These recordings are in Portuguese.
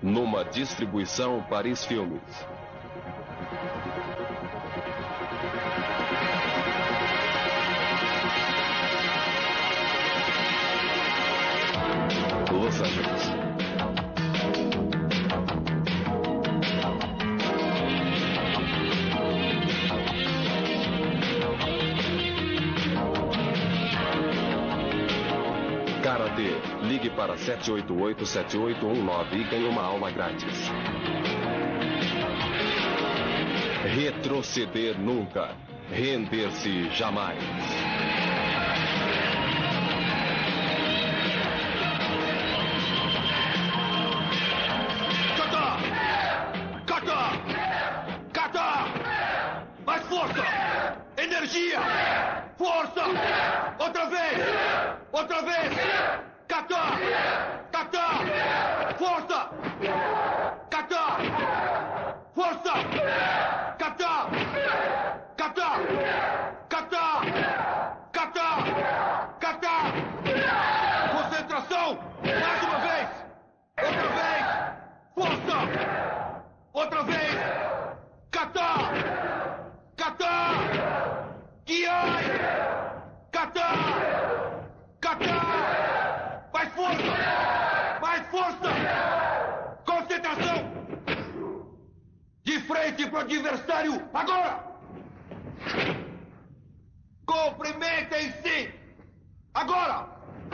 Numa distribuição Paris Filmes. Los Angeles. Karatê. Ligue para 788-7819 e ganhe uma aula grátis. Retroceder nunca. Render-se jamais. Mais força! Energia! Força! Outra vez! Outra vez! Kata! Kata! Força! Kata! Força! Kata! Kata! Kata! Kata! Kata! Concentração! Mais uma vez! Outra vez! Força! Outra vez! Kata! Kata! Kiai! Kata! Kata! Mais força! Mais força! Concentração! De frente para o adversário, agora! Cumprimentem-se! Agora!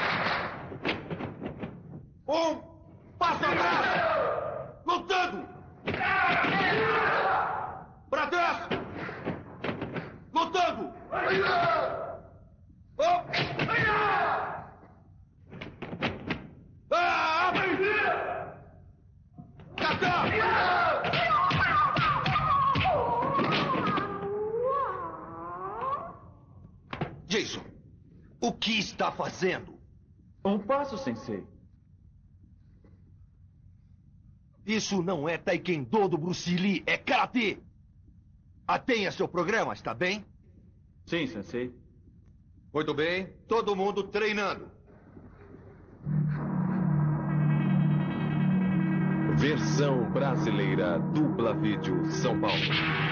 Um passo atrás! Lutando! Para trás! Lutando! Oh! Kata! Jason, o que está fazendo? Um passo, sensei. Isso não é taekwondo do Bruce Lee, é karatê. Atenha seu programa, está bem? Sim, sensei. Muito bem, todo mundo treinando. Versão brasileira, dupla vídeo, São Paulo.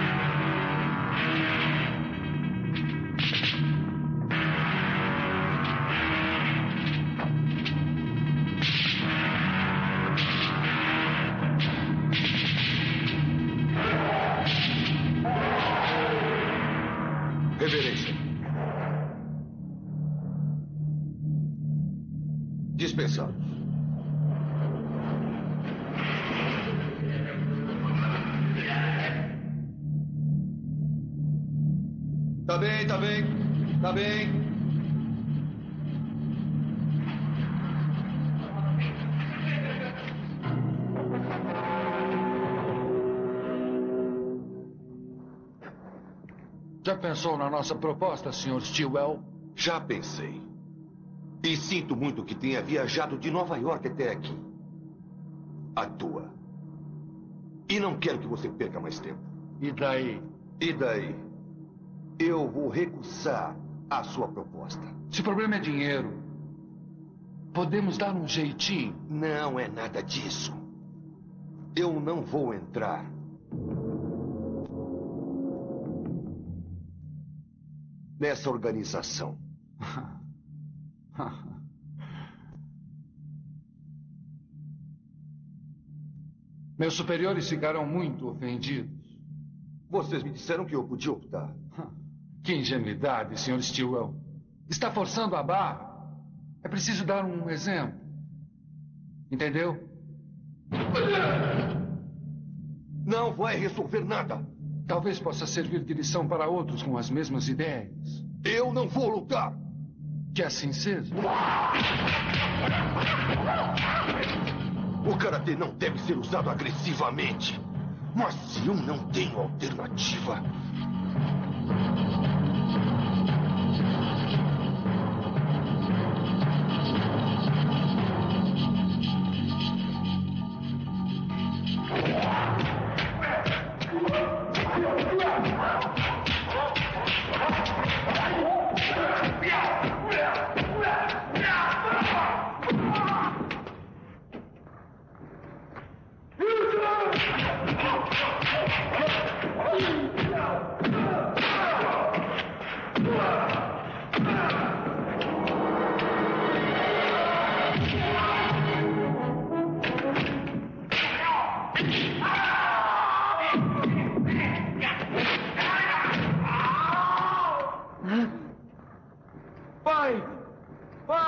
Reverência. Dispensados. Tá bem, tá bem, tá bem. Já pensou na nossa proposta, Sr. Stilwell? Já pensei. E sinto muito que tenha viajado de Nova York até aqui. À toa. E não quero que você perca mais tempo. E daí? E daí? Eu vou recusar a sua proposta. Se o problema é dinheiro, podemos dar um jeitinho. Não é nada disso. Eu não vou entrar nessa organização. Meus superiores ficarão muito ofendidos. Vocês me disseram que eu podia optar. Que ingenuidade, Sr. Stilwell. Está forçando a barra. É preciso dar um exemplo. Entendeu? Não vai resolver nada. Talvez possa servir de lição para outros com as mesmas ideias. Eu não vou lutar. Que assim seja. O karatê não deve ser usado agressivamente. Mas se eu não tenho alternativa...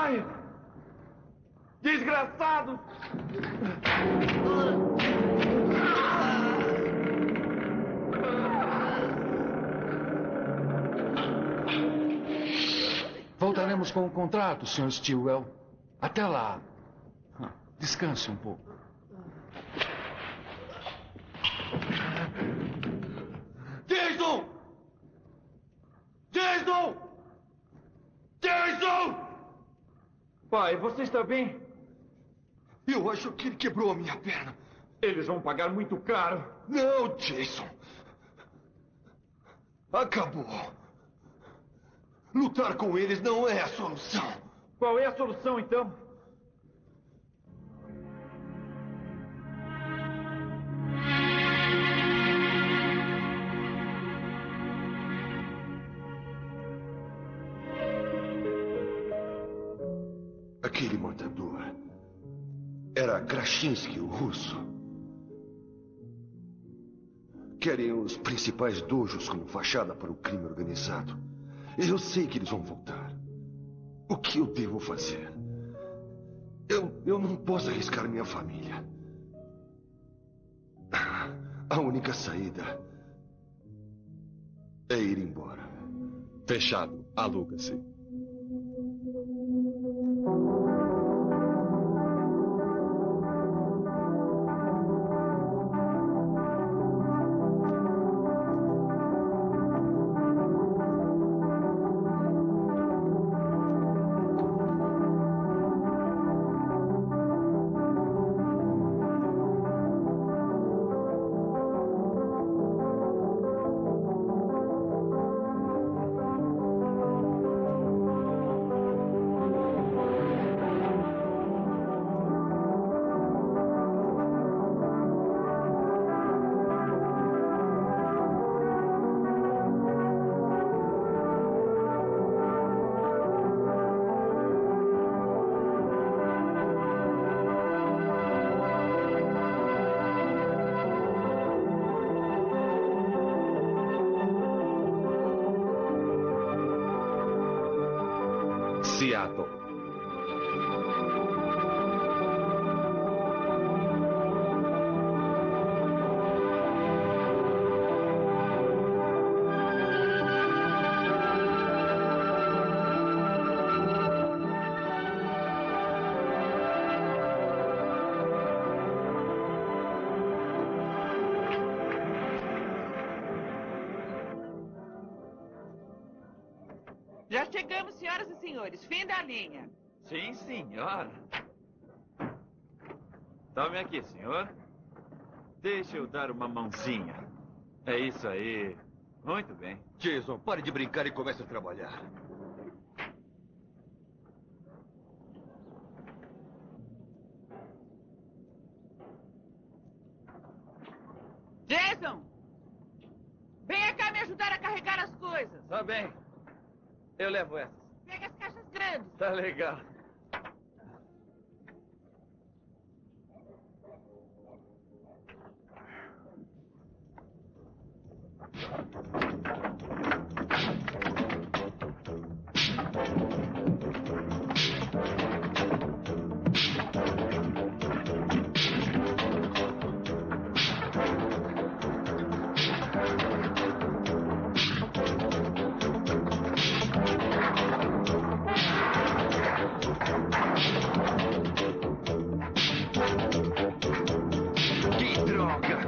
Pai! Desgraçado! Voltaremos com o contrato, Sr. Stilwell. Até lá. Descanse um pouco. Jason! Jason! Jason! Pai, você está bem? Eu acho que ele quebrou a minha perna. Eles vão pagar muito caro. Não, Jason. Acabou. Lutar com eles não é a solução. Qual é a solução, então? Aquele matador era Krashinsky, o russo. Querem os principais dojos como fachada para o crime organizado. Eu sei que eles vão voltar. O que eu devo fazer? Eu não posso arriscar minha família. A única saída é ir embora. Fechado. Aluga-se. Seattle. Já chegamos, senhoras e senhores. Fim da linha. Sim, senhora. Tome aqui, senhor. Deixa eu dar uma mãozinha. É isso aí. Muito bem. Jason, pare de brincar e comece a trabalhar. Jason! Venha cá me ajudar a carregar as coisas. Tá bem. Eu levo essas. Pega as caixas grandes. Tá legal. Que droga!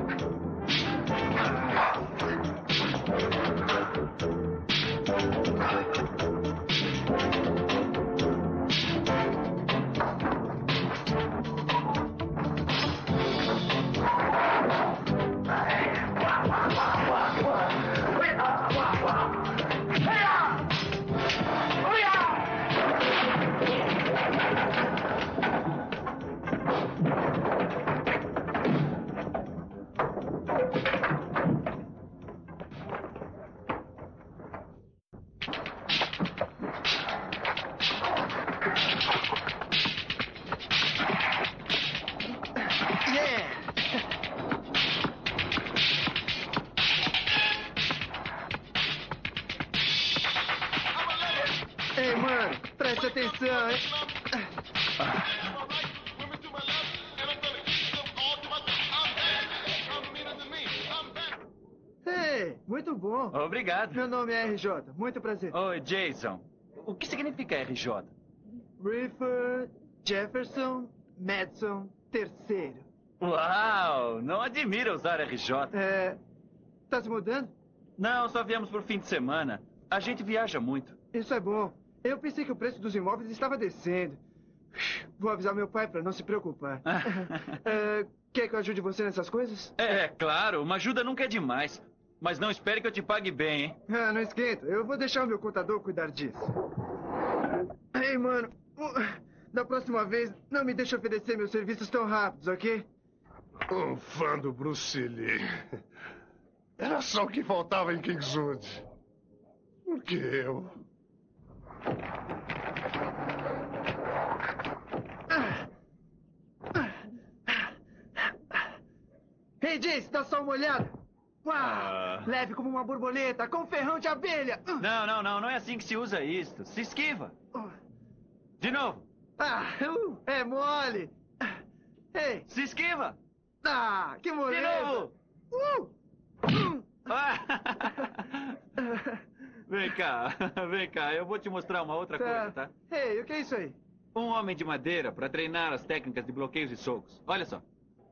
Ei, mano, preste atenção, hein? Ei, muito bom. Obrigado. Meu nome é RJ. Muito prazer. Oi, Jason. O que significa RJ? Reefer Jefferson Madison III. Uau! Não admira usar RJ. Tá se mudando? Não, só viemos por fim de semana. A gente viaja muito. Isso é bom. Eu pensei que o preço dos imóveis estava descendo. Vou avisar meu pai para não se preocupar. Quer que eu ajude você nessas coisas? É, claro. Uma ajuda nunca é demais. Mas não espere que eu te pague bem, hein? Não esquenta. Eu vou deixar o meu contador cuidar disso. Ei, mano. Da próxima vez, não me deixe oferecer meus serviços tão rápidos, ok? Um fã do Bruce Lee. Era só o que faltava em Kingswood. Por que eu? Ei, Jace, dá só uma olhada. Uau! Leve como uma borboleta, com ferrão de abelha. Não é assim que se usa isto. Se esquiva. De novo. É mole. Ei. Se esquiva. Que moleza. De novo. Vem cá, eu vou te mostrar uma outra coisa, tá? Ei, o que é isso aí? Um homem de madeira para treinar as técnicas de bloqueios e socos. Olha só.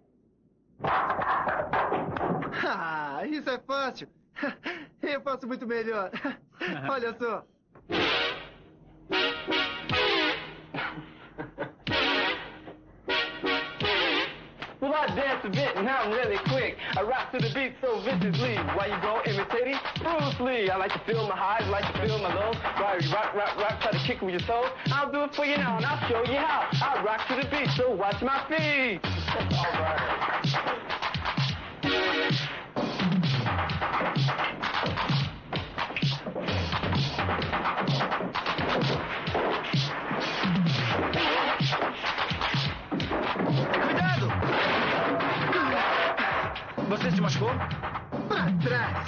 Isso é fácil. Eu faço muito melhor. Olha só. Well, I dance a bit and I'm really quick. I rock to the beat so viciously. Why you go imitating Bruce Lee? I like to feel my highs, like to feel my lows. Why you rock, try to kick with your toes? I'll do it for you now and I'll show you how. I rock to the beat, so watch my feet. All right. Você se machucou? Pra trás.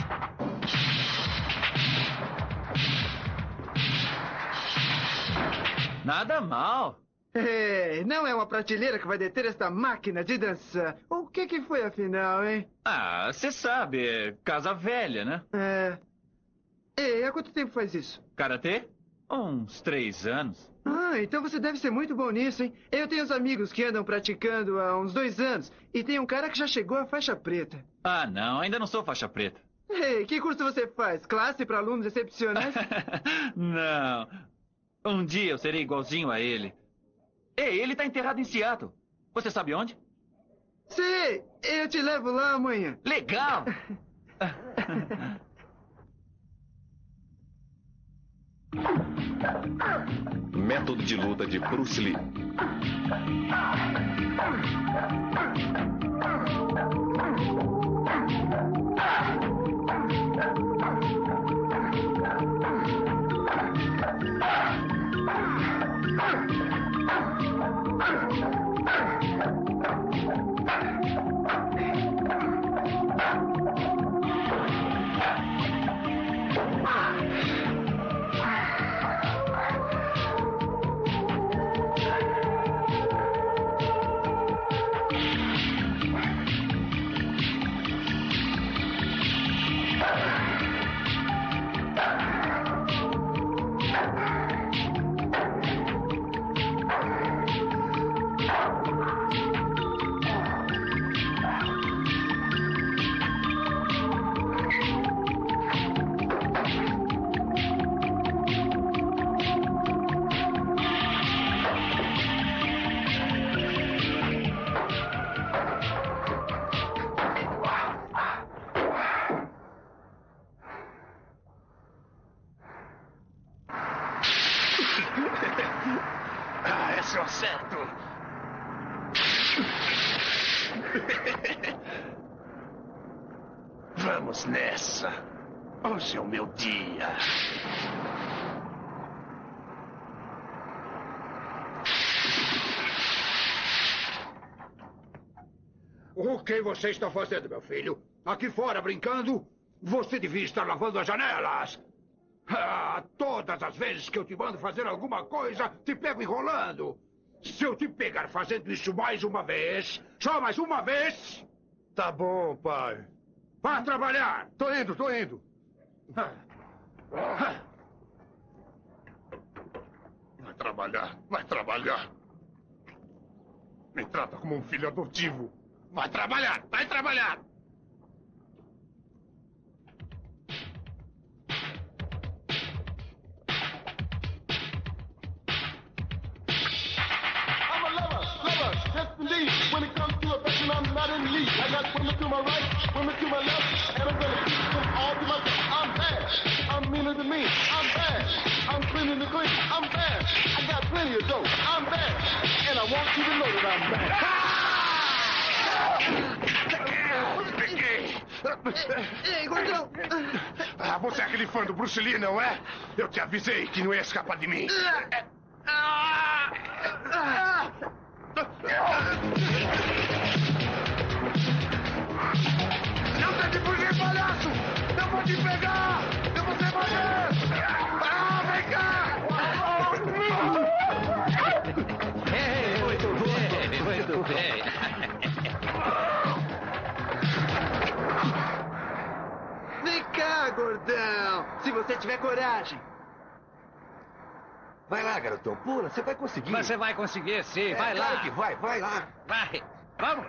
Nada mal. Não é uma prateleira que vai deter esta máquina de dançar. O que foi afinal, hein? Você sabe, é casa velha, né? Ei, há quanto tempo faz isso? Karatê? Uns 3 anos. Então você deve ser muito bom nisso, hein? Eu tenho uns amigos que andam praticando há uns 2 anos. E tem um cara que já chegou à faixa preta. Não, ainda não sou faixa preta. Ei, que curso você faz? Classe para alunos excepcionais? Não. Um dia eu serei igualzinho a ele. Ei, ele tá enterrado em Seattle. Você sabe onde? Sei, eu te levo lá amanhã. Legal! Método de luta de Bruce Lee. Esse é o certo. Vamos nessa. Hoje é o meu dia. O que você está fazendo, meu filho? Aqui fora, brincando? Você devia estar lavando as janelas. Todas as vezes que eu te mando fazer alguma coisa, te pego enrolando. Se eu te pegar fazendo isso mais uma vez, só mais uma vez... Tá bom, pai. Vá trabalhar! Tô indo, tô indo. Vai trabalhar, vai trabalhar. Me trata como um filho adotivo. Vai trabalhar, vai trabalhar! Indeed, when it comes to affection, I'm not in league. I got women to my right, women to my left, and I'm gonna keep them all to myself. I'm bad. I'm meaner than mean. I'm bad. I'm cleaner than clean. I'm bad. I got plenty of dough. I'm bad. And I want you to know that I'm bad. Ei, gordão! Você é aquele fã do Bruce Lee, não é? Eu te avisei que não ia escapar de mim. Não tente fugir, palhaço! Eu vou te pegar! Eu vou te bater! Vem cá! Muito bem. Vem cá, gordão! Se você tiver coragem. Vai lá, garotão, pula, você vai conseguir. Você vai conseguir, sim. Vai lá. Claro que vai lá. Vai. Vamos.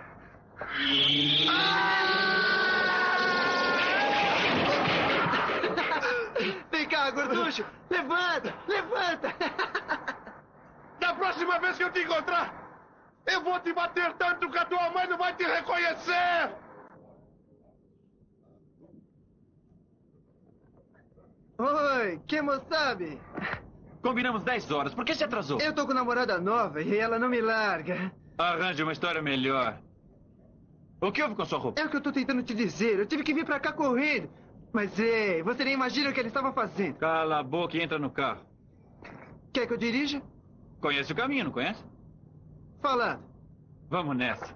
Vem cá, gorducho! Levanta! Levanta! Da próxima vez que eu te encontrar, eu vou te bater tanto que a tua mãe não vai te reconhecer! Oi, Kemo sabe? Combinamos 10 horas. Por que se atrasou? Eu tô com namorada nova e ela não me larga. Arranje uma história melhor. O que houve com a sua roupa? É o que eu tô tentando te dizer. Eu tive que vir pra cá correndo. Mas, ei, você nem imagina o que ele estava fazendo. Cala a boca e entra no carro. Quer que eu dirija? Conhece o caminho, não conhece? Falando. Vamos nessa.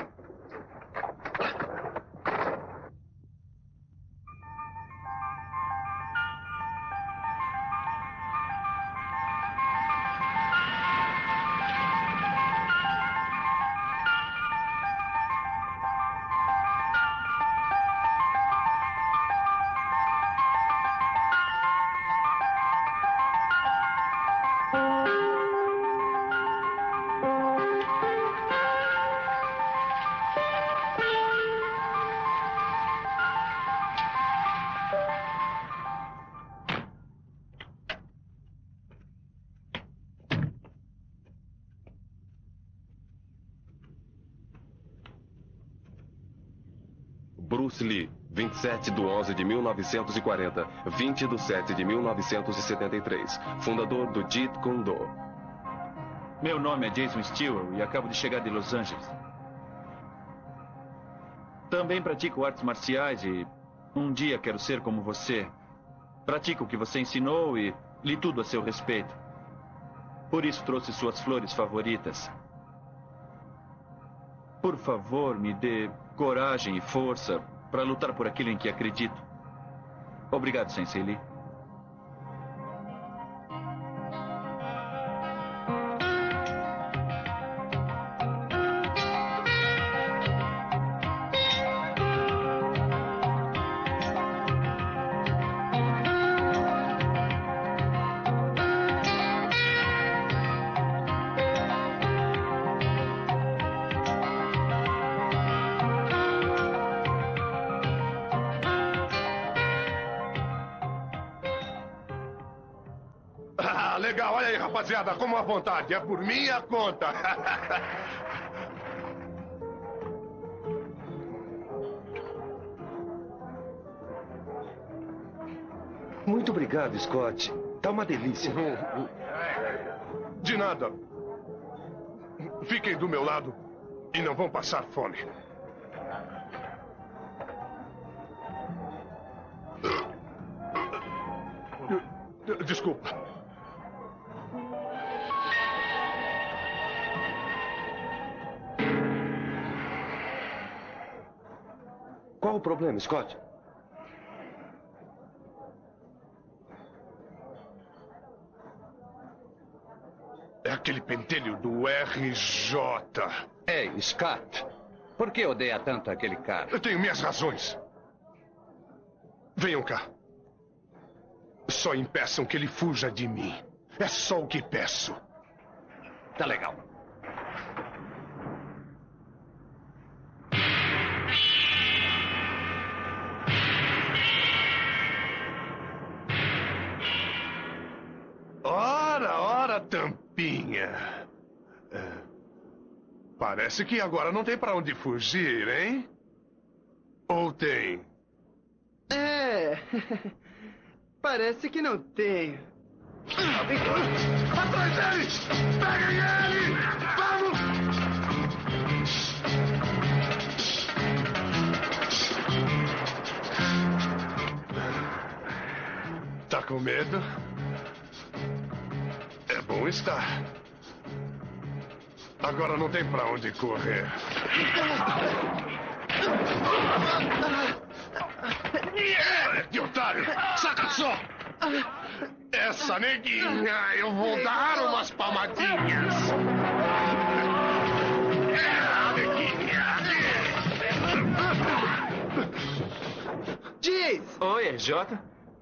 Bruce Lee, 27/11/1940, 20/7/1973, fundador do Jeet Kune Do. Meu nome é Jason Stewart e acabo de chegar de Los Angeles. Também pratico artes marciais e um dia quero ser como você. Pratico o que você ensinou e li tudo a seu respeito. Por isso trouxe suas flores favoritas. Por favor, me dê coragem e força para lutar por aquilo em que acredito. Obrigado, Sensei Lee. Legal, olha aí, rapaziada, como à vontade, é por minha conta. Muito obrigado, Scott. Tá uma delícia. De nada. Fiquem do meu lado e não vão passar fome. Desculpa. Qual o problema, Scott? Aquele pentelho do RJ. Ei, Scott. Por que odeia tanto aquele cara? Eu tenho minhas razões. Venham cá. Só impeçam que ele fuja de mim. É só o que peço. Tá legal. Ora, tampinha. Parece que agora não tem pra onde fugir, hein? Ou tem? Parece que não tem. Atrás dele! Peguem ele! Vamos! Tá com medo? É bom estar. Agora não tem pra onde correr. Que otário! Saca só! Essa neguinha, eu vou dar umas palmadinhas. Neguinha! Jace! Oi, RJ?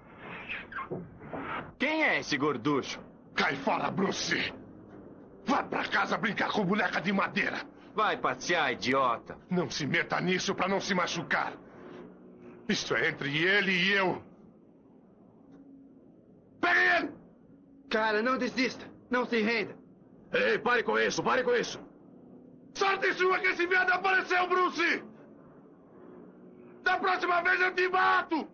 Quem é esse gorducho? Cai fora, Bruce! Vá pra casa brincar com boneca de madeira! Vai passear, idiota! Não se meta nisso pra não se machucar! Isso é entre ele e eu! Pegue ele! Cara, não desista! Não se renda! Ei, pare com isso, pare com isso! Sorte sua que esse viado apareceu, Bruce! Da próxima vez eu te mato!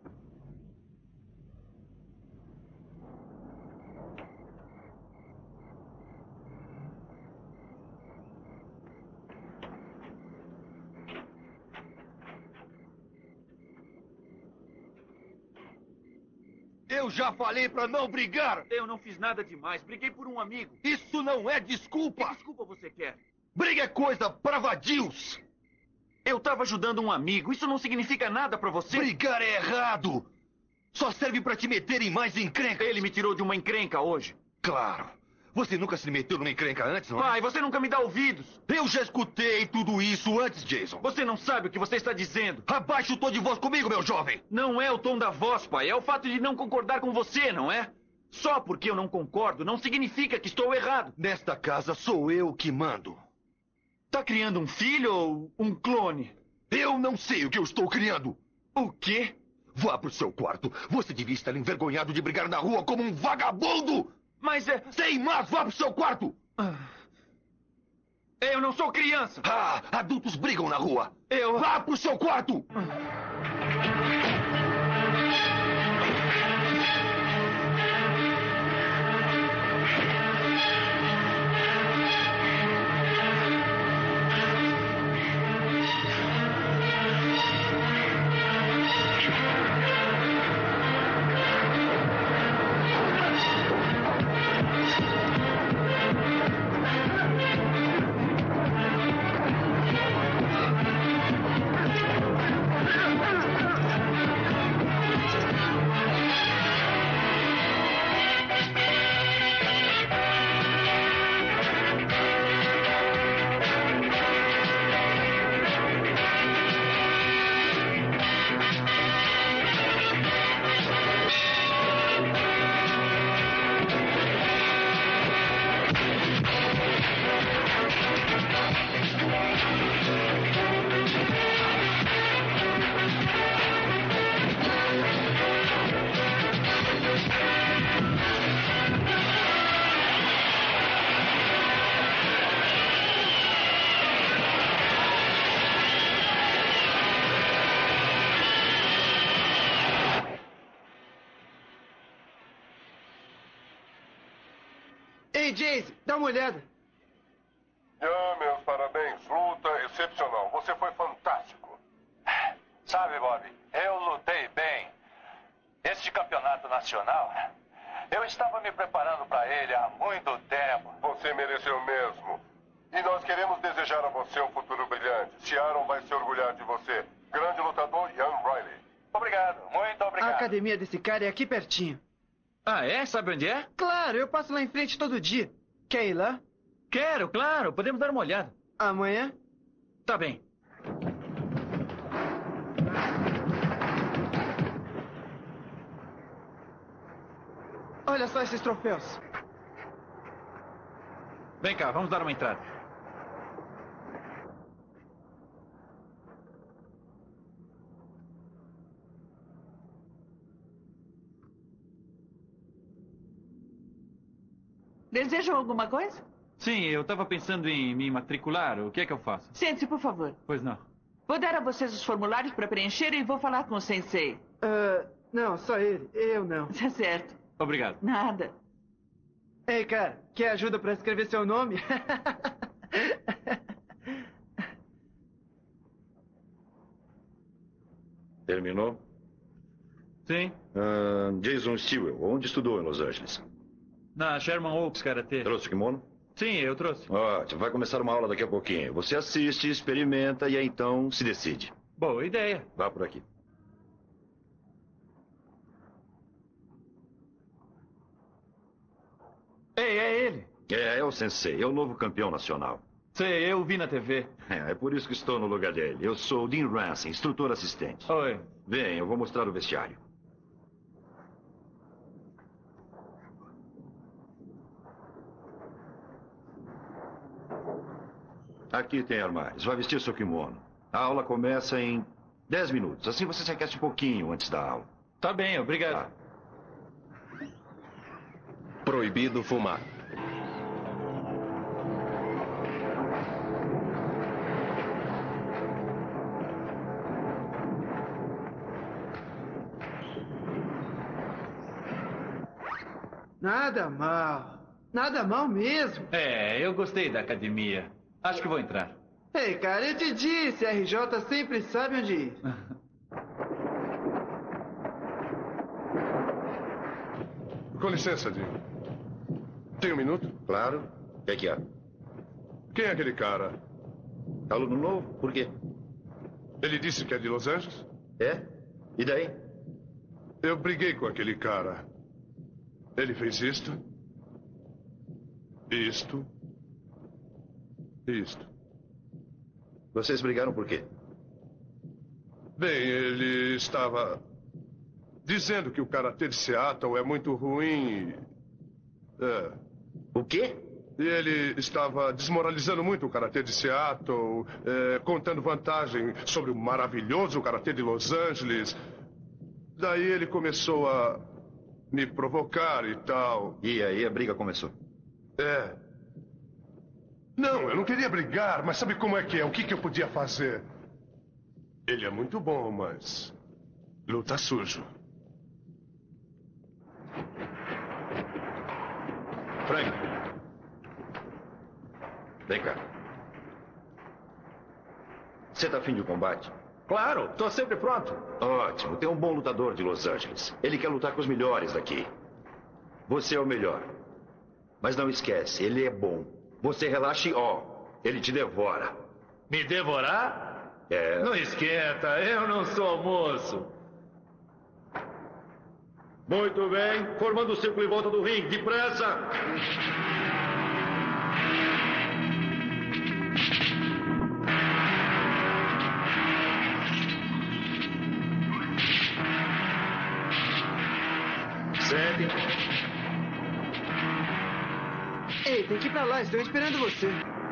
Eu já falei pra não brigar! Eu não fiz nada demais. Briguei por um amigo. Isso não é desculpa! Que desculpa você quer? Briga é coisa pra vadios! Eu tava ajudando um amigo. Isso não significa nada pra você? Brigar é errado! Só serve pra te meter em mais encrenca. Ele me tirou de uma encrenca hoje. Claro! Você nunca se meteu numa encrenca antes, não é? Pai, você nunca me dá ouvidos. Eu já escutei tudo isso antes, Jason. Você não sabe o que você está dizendo. Abaixa o tom de voz comigo, meu jovem. Não é o tom da voz, pai. É o fato de não concordar com você, não é? Só porque eu não concordo não significa que estou errado. Nesta casa sou eu que mando. Tá criando um filho ou um clone? Eu não sei o que eu estou criando. O quê? Vá pro seu quarto. Você devia estar envergonhado de brigar na rua como um vagabundo. Mas é... Sem mais, vá pro seu quarto! Eu não sou criança! Ah, adultos brigam na rua! Eu... Vá pro seu quarto! Ei, Jace, dá uma olhada. Meus parabéns. Luta excepcional. Você foi fantástico. Sabe, Bob, eu lutei bem. Este campeonato nacional, eu estava me preparando para ele há muito tempo. Você mereceu mesmo. E nós queremos desejar a você um futuro brilhante. Sharon vai se orgulhar de você. Grande lutador, Ian Riley. Obrigado, muito obrigado. A academia desse cara é aqui pertinho. Ah, é? Sabe onde é? Claro, eu passo lá em frente todo dia. Quer ir lá? Quero, claro. Podemos dar uma olhada. Amanhã? Tá bem. Olha só esses troféus. Vem cá, vamos dar uma entrada. Desejam alguma coisa? Sim, eu estava pensando em me matricular. O que é que eu faço? Sente-se, por favor. Pois não. Vou dar a vocês os formulários para preencher e vou falar com o sensei. Não, só ele. Eu não. Tá certo. Obrigado. Nada. Ei, cara, quer ajuda para escrever seu nome? Terminou? Sim. Jason Stewart, onde estudou em Los Angeles? Na Sherman Oaks Karatê. Trouxe o kimono? Sim, eu trouxe. Ótimo, vai começar uma aula daqui a pouquinho. Você assiste, experimenta e aí então se decide. Boa ideia. Vá por aqui. Ei, é ele. É o sensei, é o novo campeão nacional. Sei, eu vi na TV. É por isso que estou no lugar dele. Eu sou o Dean Ransom, instrutor assistente. Oi. Vem, eu vou mostrar o vestiário. Aqui tem armários. Vai vestir seu kimono. A aula começa em 10 minutos. Assim você se aquece um pouquinho antes da aula. Tá bem, obrigado. Tá. Proibido fumar. Nada mal. Nada mal mesmo. É, eu gostei da academia. Acho que vou entrar. Ei, cara, eu te disse, a RJ sempre sabe onde ir. Com licença, Dean. Tem um minuto? Claro. O que é que há? Quem é aquele cara? Aluno novo? Por quê? Ele disse que é de Los Angeles? É? E daí? Eu briguei com aquele cara. Ele fez isto. Isto. Isto. Vocês brigaram por quê? Bem, ele estava dizendo que o karatê de Seattle é muito ruim. O quê? E ele estava desmoralizando muito o karatê de Seattle, contando vantagem sobre o maravilhoso karatê de Los Angeles. Daí ele começou a me provocar e tal. E aí a briga começou? Não, eu não queria brigar, mas sabe como é que é? O que eu podia fazer? Ele é muito bom, mas luta sujo. Frank. Vem cá. Você tá afim de um combate? Claro, tô sempre pronto. Ótimo, tem um bom lutador de Los Angeles. Ele quer lutar com os melhores daqui. Você é o melhor. Mas não esquece, ele é bom. Você relaxa e ele te devora. Me devorar? É. Não esquenta, eu não sou moço. Muito bem, formando o círculo em volta do ringue, depressa! Sentem. Ei, tem que ir pra lá, estou esperando você.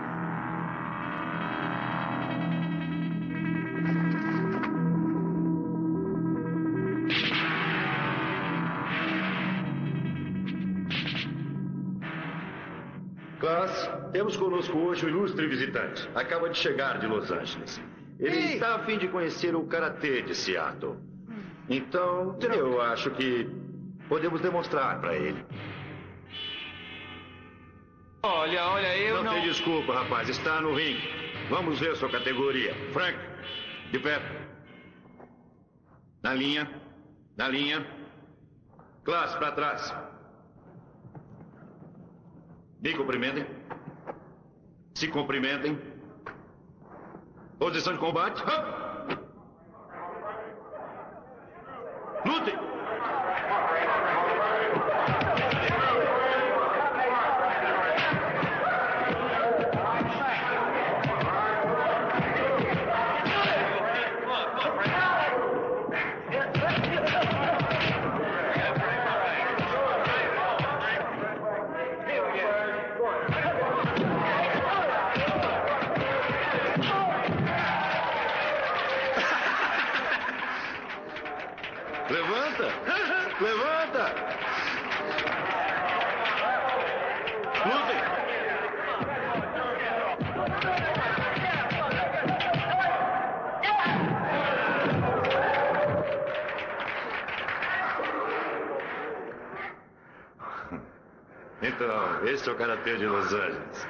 Classe, temos conosco hoje o ilustre visitante. Acaba de chegar de Los Angeles. Ele está a fim de conhecer o karatê de Seattle. Então, eu acho que podemos demonstrar para ele. Olha, eu não... Não tem desculpa, rapaz. Está no ringue. Vamos ver sua categoria. Frank, de pé. Na linha. Na linha. Classe, para trás. Me cumprimentem. Se cumprimentem. Posição de combate. Lutem! Levanta! Levanta! Lutem! Então, esse é o karatê de Los Angeles.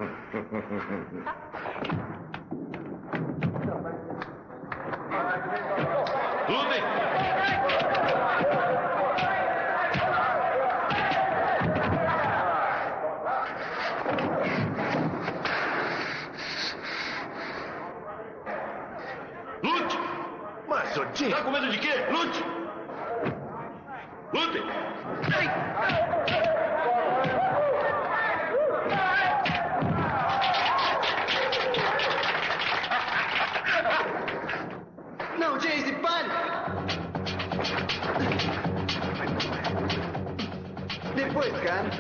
Lutem! Lute! Mas, ô Jim... Tá com medo de quê? Lute! Lutem! Não, Jace, pare! Depois, cara.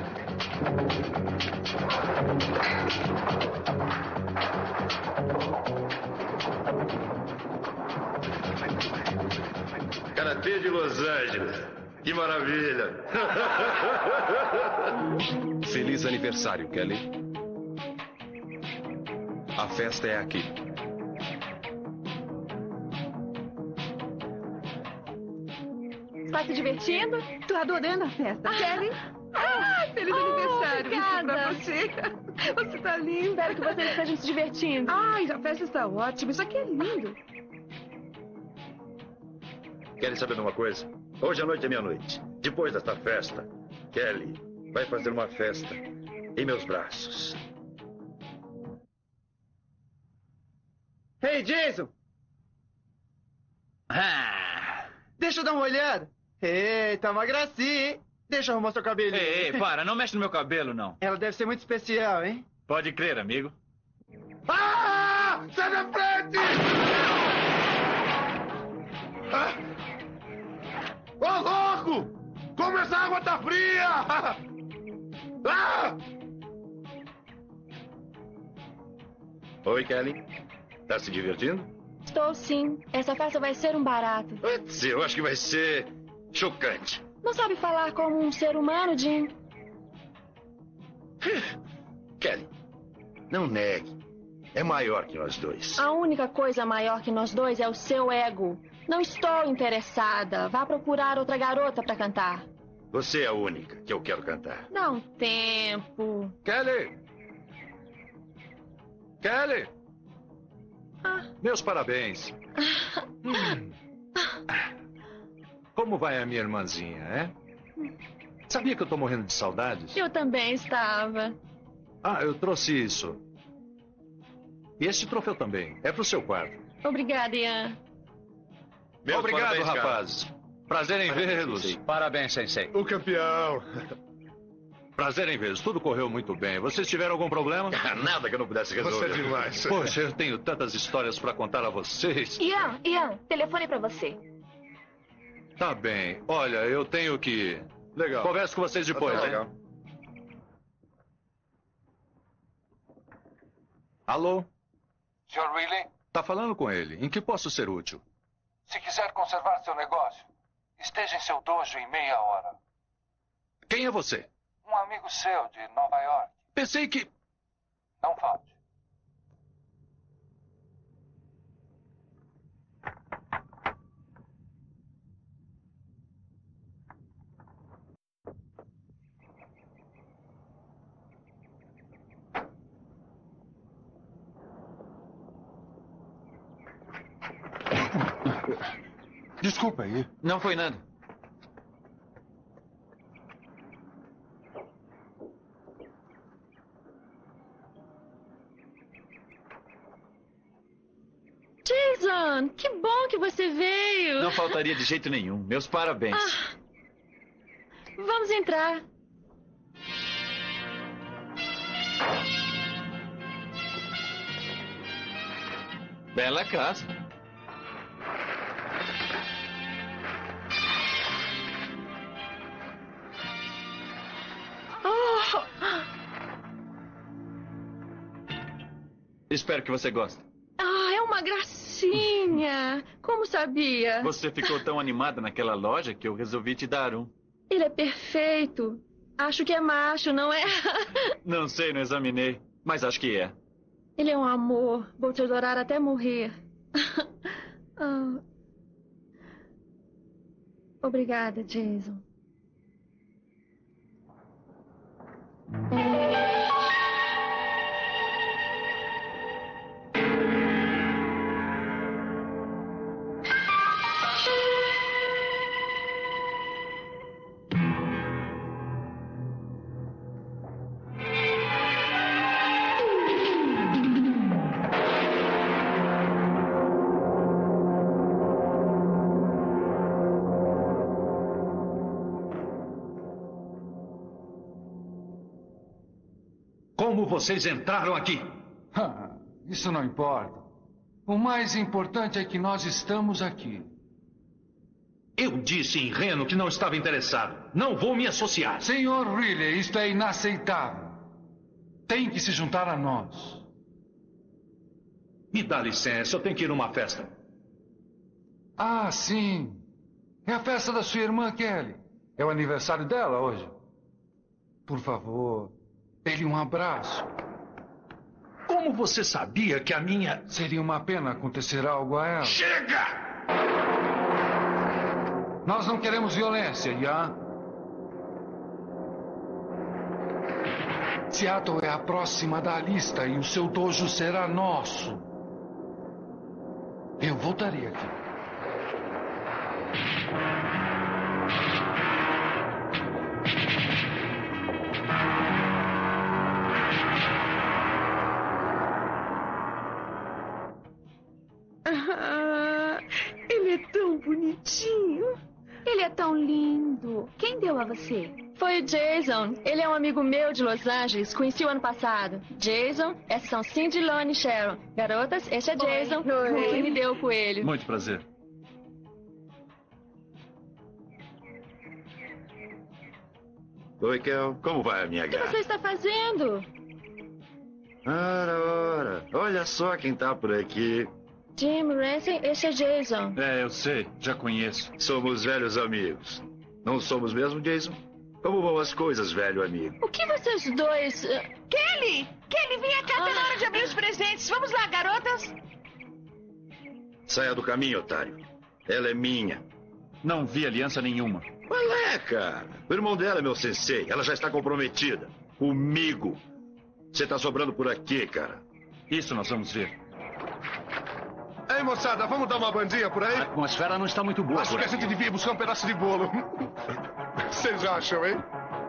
Karatê de Los Angeles. Que maravilha! Feliz aniversário, Kelly. A festa é aqui. Está se divertindo? Tô adorando a festa. Kelly? Feliz aniversário. Obrigada. Isso pra você. Você tá linda. Espero que vocês estejam se divertindo. Ai, a festa está ótima. Isso aqui é lindo. Querem saber de uma coisa? Hoje à noite é meia-noite. Depois desta festa, Kelly vai fazer uma festa em meus braços. Ei, Jason! Deixa eu dar uma olhada. Ei, tá uma gracinha, hein? Deixa eu arrumar seu cabelinho. Ei, para, não mexe no meu cabelo, não. Ela deve ser muito especial, hein? Pode crer, amigo. Ah! Sai da frente! Ô, louco! Como essa água tá fria! Ah! Oi, Kelly. Tá se divertindo? Estou sim. Essa festa vai ser um barato. Putz, eu acho que vai ser chocante. Não sabe falar como um ser humano, Jim? Kelly, não negue. É maior que nós dois. A única coisa maior que nós dois é o seu ego. Não estou interessada. Vá procurar outra garota para cantar. Você é a única que eu quero cantar. Dá um tempo. Kelly! Kelly! Meus parabéns. Como vai a minha irmãzinha, é? Sabia que eu tô morrendo de saudades? Eu também estava. Ah, eu trouxe isso. E esse troféu também. É pro seu quarto. Obrigada, Ian. Obrigado, parabéns, cara. rapazes. Prazer em vê-los. Parabéns, Sensei. O campeão. Prazer em vê-los. Tudo correu muito bem. Vocês tiveram algum problema? Nada que eu não pudesse resolver. Você é demais. Poxa, eu tenho tantas histórias pra contar a vocês. Ian, telefone para você. Tá bem. Olha, eu tenho que ir. Legal. Converso com vocês depois, Tá hein? Legal. Alô? Sr. Willie, Tá falando com ele. Em que posso ser útil? se quiser conservar seu negócio, esteja em seu dojo em meia hora. Quem é você? Um amigo seu de Nova York. Pensei que... Não falte. Desculpa aí. Não foi nada. Jason, que bom que você veio. Não faltaria de jeito nenhum. Meus parabéns. Vamos entrar. Bela casa. Espero que você goste. É uma gracinha. bonitinha. Como sabia? Você ficou tão animada naquela loja que eu resolvi te dar um. Ele é perfeito. Acho que é macho, não é? Não sei, não examinei, mas acho que é. Ele é um amor. Vou te adorar até morrer. Ah. Obrigada, Jason. Como vocês entraram aqui? Isso não importa. O mais importante é que nós estamos aqui. Eu disse em Reno que não estava interessado. Não vou me associar. Senhor Riley, isto é inaceitável. Tem que se juntar a nós. Me dá licença, eu tenho que ir numa festa. Ah, sim. É a festa da sua irmã Kelly. É o aniversário dela hoje. Por favor, dê-lhe um abraço. Como você sabia que a minha... Seria uma pena acontecer algo a ela. Chega! Nós não queremos violência, Ian. Seattle é a próxima da lista e o seu dojo será nosso. Eu voltarei aqui. Ele é tão bonitinho. Ele é tão lindo. Quem deu a você? Foi o Jason. Ele é um amigo meu de Los Angeles. Conheci o ano passado. Jason, essas são Cindy, Lonnie e Sharon. Garotas, este é Jason. Quem me deu o coelho. Muito prazer. Oi, Kel. Como vai a minha O que gata? você está fazendo? Ora. Olha só quem tá por aqui. Jim Ransom, este é Jason. É, eu sei. Já conheço. Somos velhos amigos. Não somos mesmo, Jason? Como vão as coisas, velho amigo? O que vocês dois... Kelly! Kelly, vem cá, tá na hora de abrir os presentes. Vamos lá, garotas. Saia do caminho, otário. Ela é minha. Não vi aliança nenhuma. Qual é, cara? O irmão dela é meu sensei. Ela já está comprometida. Comigo. Você tá sobrando por aqui, cara. Isso nós vamos ver. Ei, moçada, vamos dar uma bandinha por aí? A atmosfera não está muito boa. Acho que a gente devia buscar um pedaço de bolo. Vocês acham, hein?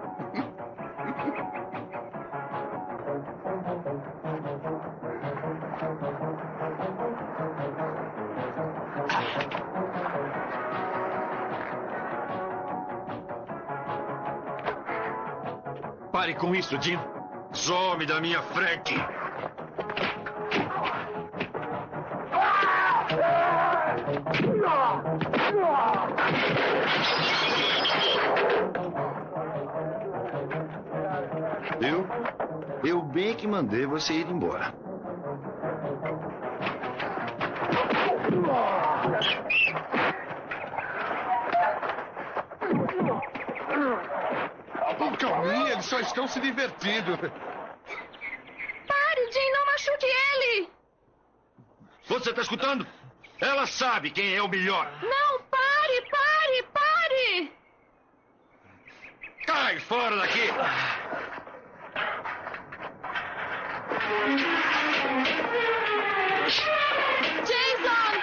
Pare com isso, Jim. Some da minha frente. Eu bem que mandei você ir embora. Calminha, eles só estão se divertindo. Pare, Jim, não machuque ele! Você tá escutando? Ela sabe quem é o melhor. Não, pare, pare, pare! Cai fora daqui! Jason!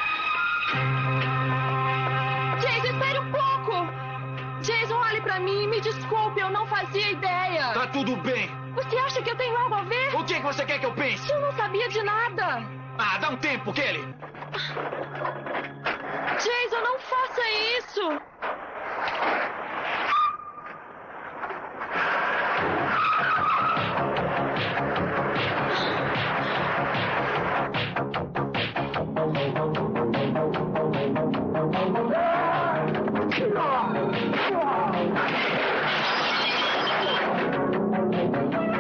Jason, espere um pouco! Jason, olhe pra mim, me desculpe, eu não fazia ideia. Tá tudo bem. Você acha que eu tenho algo a ver? O que você quer que eu pense? Eu não sabia de nada. Ah, dá um tempo, Kelly. Jason, não faça isso!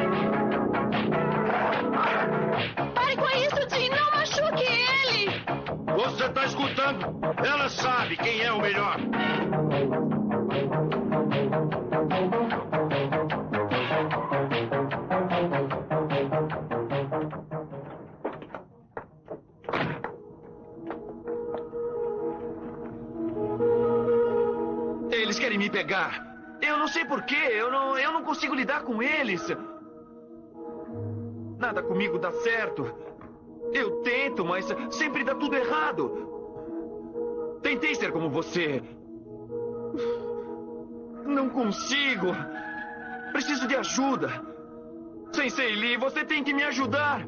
Pare com isso, Jim! Não machuque ele! querem me pegar. Eu não sei porquê. Eu não consigo lidar com eles. Nada comigo dá certo. Eu tento, mas sempre dá tudo errado. Tentei ser como você. Não consigo. Preciso de ajuda. Sensei Lee, você tem que me ajudar.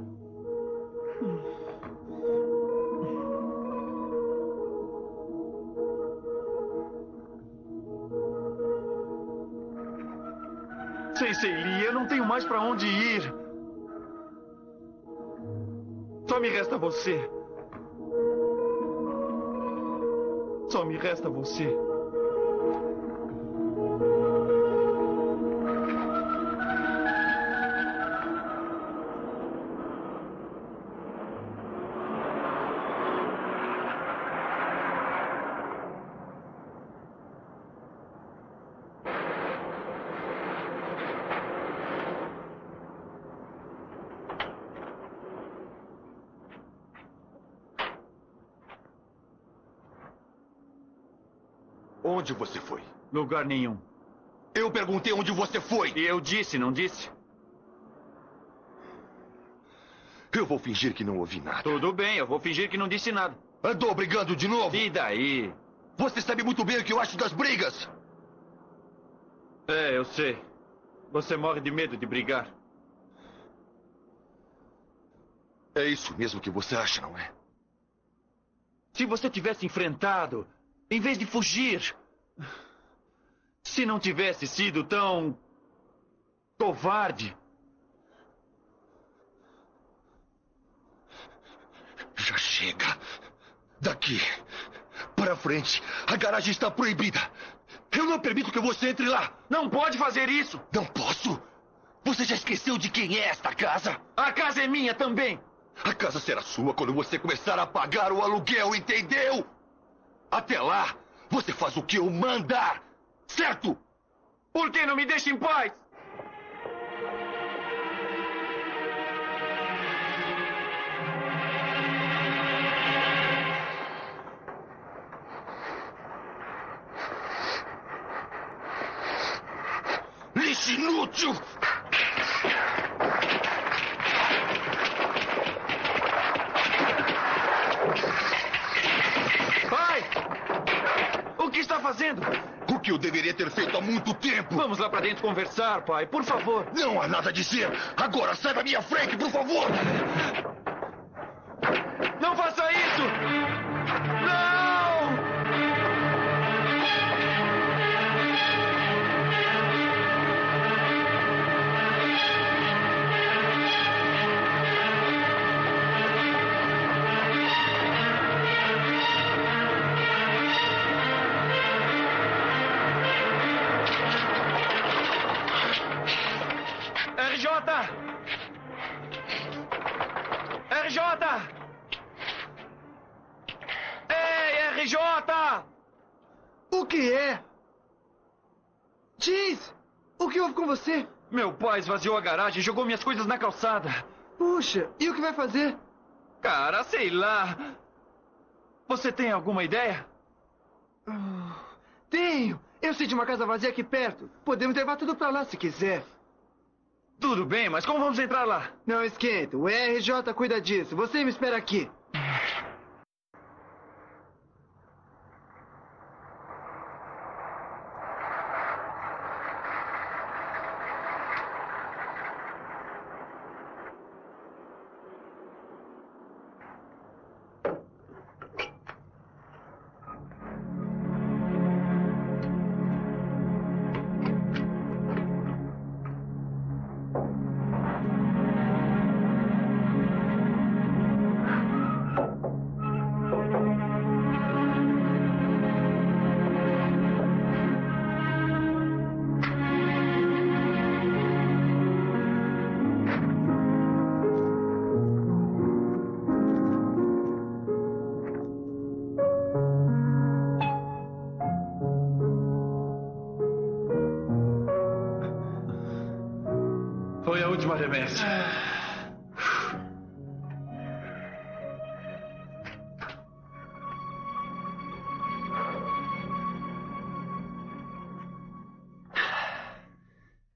Sensei Lee, eu não tenho mais pra onde ir. Só me resta você. Só me resta você. Onde você foi? Lugar nenhum. Eu perguntei onde você foi. E eu disse, não disse? Eu vou fingir que não ouvi nada. Tudo bem, eu vou fingir que não disse nada. Andou brigando de novo? E daí? Você sabe muito bem o que eu acho das brigas. É, eu sei. Você morre de medo de brigar. É isso mesmo que você acha, não é? Se você tivesse enfrentado, em vez de fugir. Se não tivesse sido tão covarde. Já chega. Daqui para frente, a garagem está proibida. Eu não permito que você entre lá. Não pode fazer isso. Não posso? Você já esqueceu de quem é esta casa? A casa é minha também. A casa será sua quando você começar a pagar o aluguel, entendeu? Até lá, você faz o que eu mandar, certo? Por que não me deixa em paz? Lixo inútil! Pai! O que está fazendo? O que eu deveria ter feito há muito tempo. Vamos lá pra dentro conversar, pai, por favor. Não há nada a dizer. Agora sai da minha frente, por favor. Não faça isso! Não! RJ! RJ! Ei, RJ! O que é? Diz! O que houve com você? Meu pai esvaziou a garagem e jogou minhas coisas na calçada. Puxa, e o que vai fazer? Cara, sei lá. Você tem alguma ideia? Tenho! Eu sei de uma casa vazia aqui perto. Podemos levar tudo pra lá se quiser. Tudo bem, mas como vamos entrar lá? Não esquenta, o RJ cuida disso. Você me espera aqui. Foi a última remessa.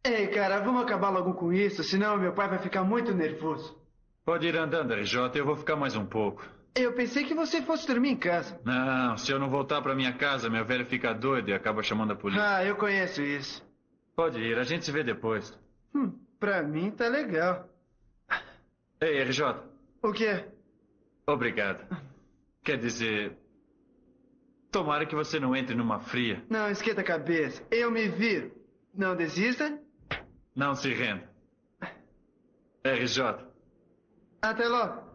Ei, cara, vamos acabar logo com isso, senão meu pai vai ficar muito nervoso. Pode ir andando, RJ, eu vou ficar mais um pouco. Eu pensei que você fosse dormir em casa. Não, se eu não voltar pra minha casa, meu velho fica doido e acaba chamando a polícia. Ah, eu conheço isso. Pode ir, a gente se vê depois. Pra mim tá legal. Ei, RJ. O quê? Obrigado. Quer dizer... Tomara que você não entre numa fria. Não, esquenta a cabeça. Eu me viro. Não desista? Não se renda. RJ. Até logo.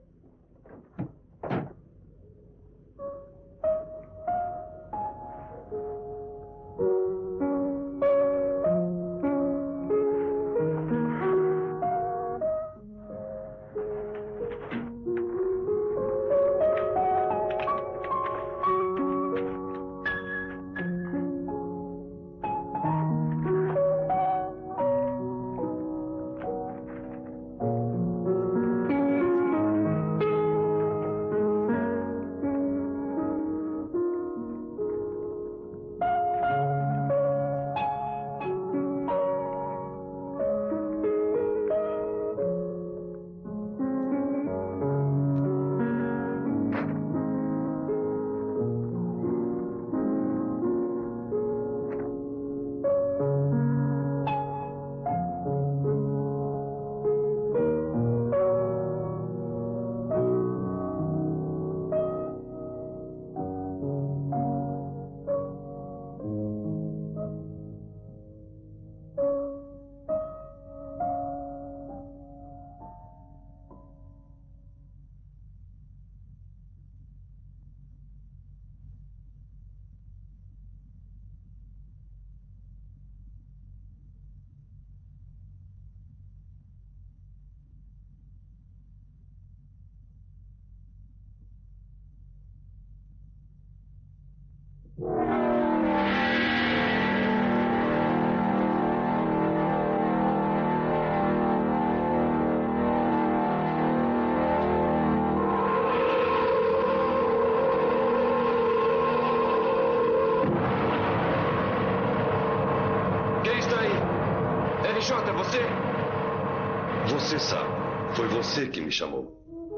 RJ, é você? Você sabe. Foi você que me chamou.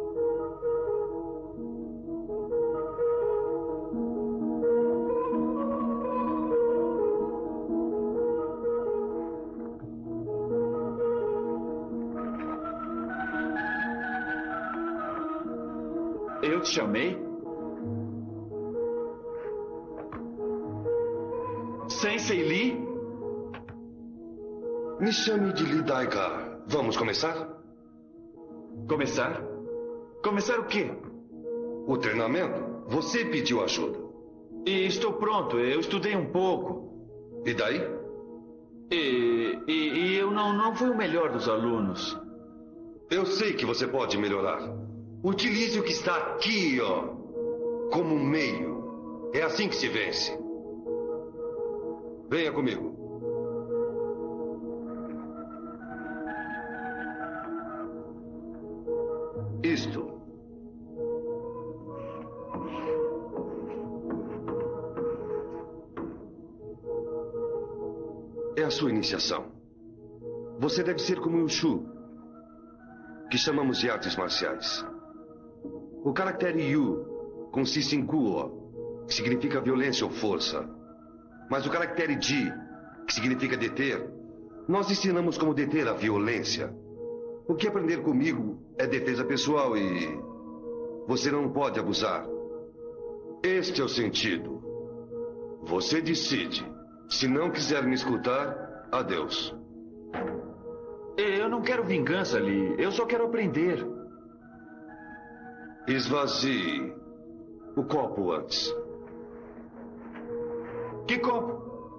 Eu te chamei? Sensei Lee? Me chame de Lee Daigar. Vamos começar? Começar? Começar o quê? O treinamento. Você pediu ajuda. E estou pronto. Eu estudei um pouco. E daí? E eu não fui o melhor dos alunos. Eu sei que você pode melhorar. Utilize o que está aqui, ó, como um meio. É assim que se vence. Venha comigo. Isto é a sua iniciação. Você deve ser como o Shu, que chamamos de artes marciais. O caractere Yu consiste em Guo, que significa violência ou força. Mas o caractere Ji, que significa deter, nós ensinamos como deter a violência. O que aprender comigo é defesa pessoal e você não pode abusar. Este é o sentido. Você decide. Se não quiser me escutar, adeus. Eu não quero vingança, Lee. Eu só quero aprender. Esvazie o copo antes. Que copo?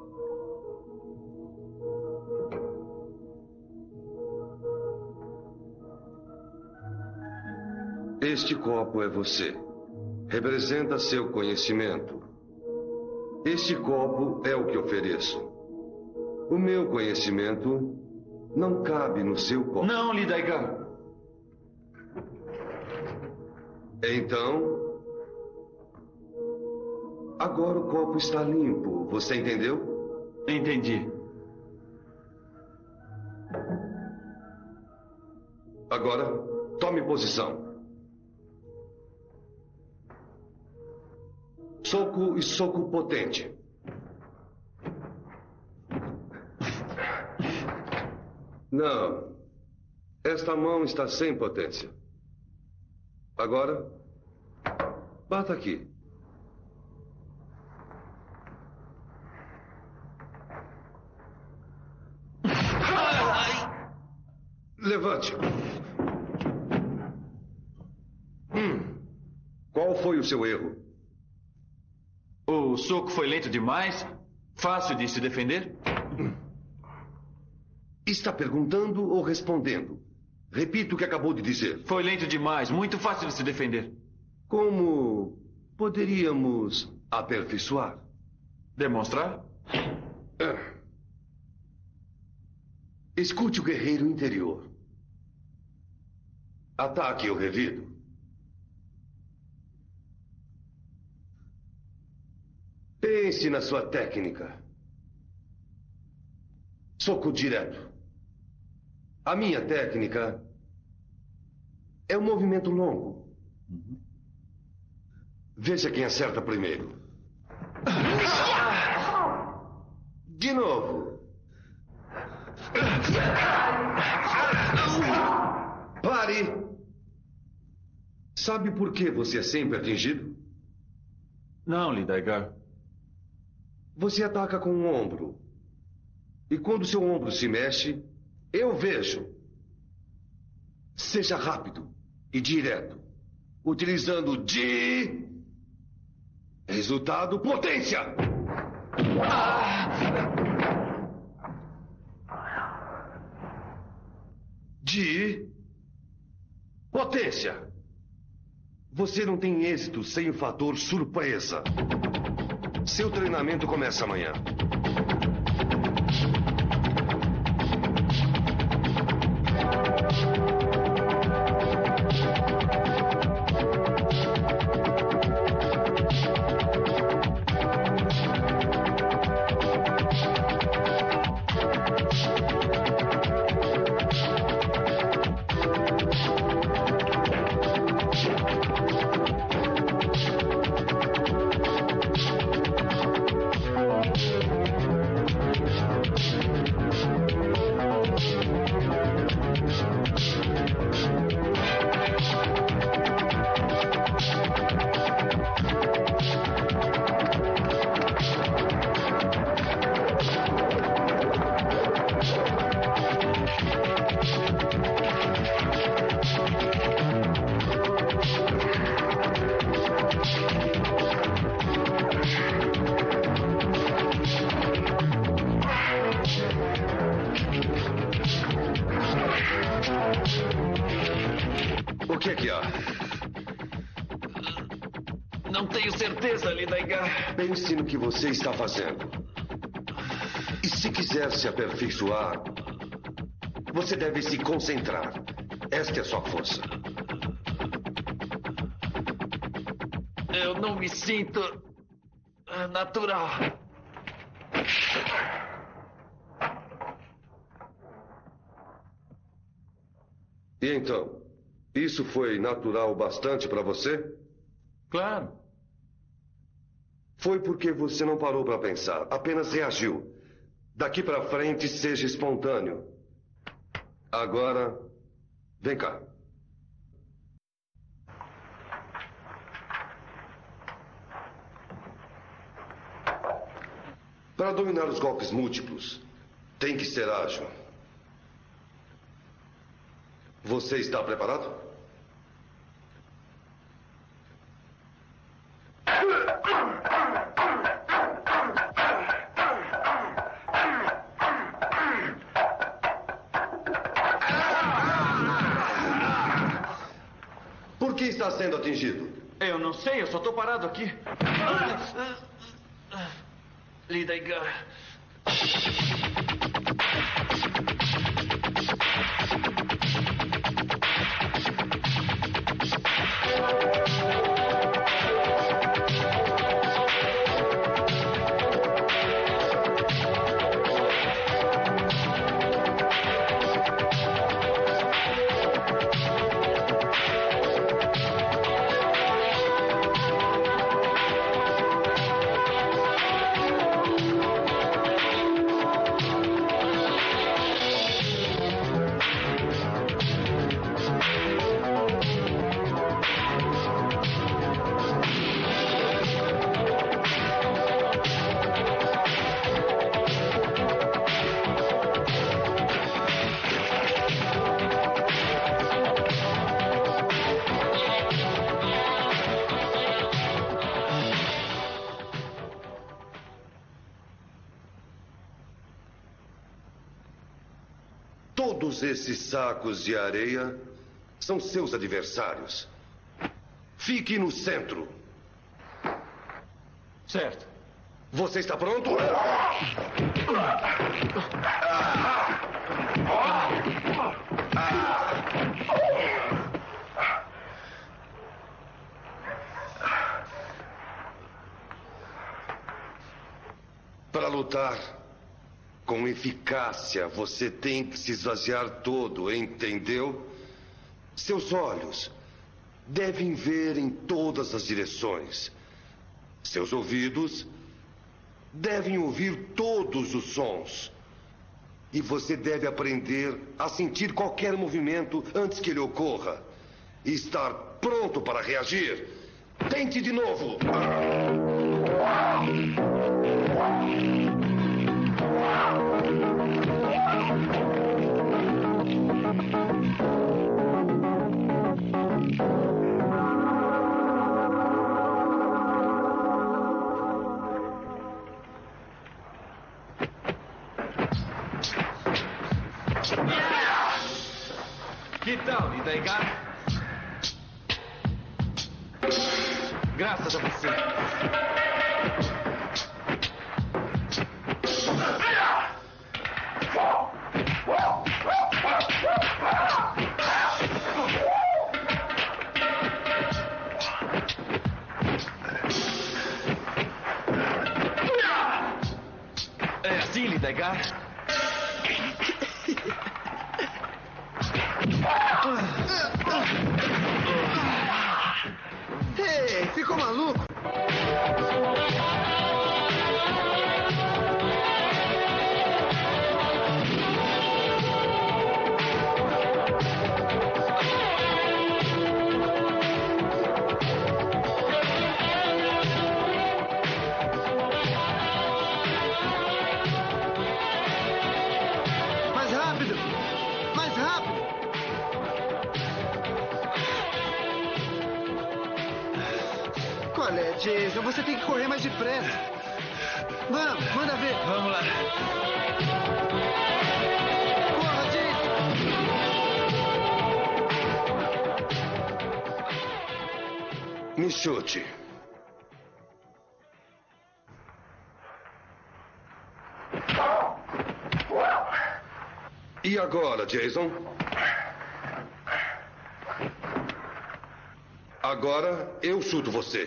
Este copo é você. Representa seu conhecimento. Este copo é o que ofereço. O meu conhecimento não cabe no seu copo. Não, Lee Daigar. Então, agora o copo está limpo. Você entendeu? Entendi. Agora, tome posição. Soco e soco potente. Não. Esta mão está sem potência. Agora, bata aqui. Levante. Qual foi o seu erro? O soco foi lento demais? Fácil de se defender? Está perguntando ou respondendo? Repita o que acabou de dizer. Foi lento demais, muito fácil de se defender. Como poderíamos aperfeiçoar? Demonstrar? Escute o guerreiro interior. Ataque o revido. Pense na sua técnica. Soco direto. A minha técnica é um movimento longo. Veja quem acerta primeiro. De novo. Pare! Sabe por que você é sempre atingido? Não, Lidaigar. Você ataca com o ombro. E quando seu ombro se mexe, eu vejo. Seja rápido e direto, utilizando de... Resultado, potência! De... Potência! Você não tem êxito sem o fator surpresa. Seu treinamento começa amanhã. O que é que há? Não tenho certeza, Lidaigar. Pense no que você está fazendo. E se quiser se aperfeiçoar, você deve se concentrar. Esta é a sua força. Eu não me sinto natural. E então, isso foi natural bastante para você? Claro. Foi porque você não parou para pensar, apenas reagiu. Daqui para frente, seja espontâneo. Agora, vem cá. Para dominar os golpes múltiplos, tem que ser ágil. Você está preparado? Por que está sendo atingido? Eu não sei, eu só estou parado aqui. Lidaigar. Todos esses sacos de areia são seus adversários. Fique no centro. Certo. Você está pronto? Para lutar com eficácia, você tem que se esvaziar todo, entendeu? Seus olhos devem ver em todas as direções. Seus ouvidos devem ouvir todos os sons. E você deve aprender a sentir qualquer movimento antes que ele ocorra. E estar pronto para reagir. Tente de novo. Que tal, Lidaigar? Graças a você. É assim, Lidaigar? Ei, ficou maluco? Mais rápido! Mais rápido! Qual é, Jason? Você tem que correr mais depressa. Vamos, manda ver. Vamos lá. Corra, Jason! Me chute. E agora, Jason? Agora eu chuto você.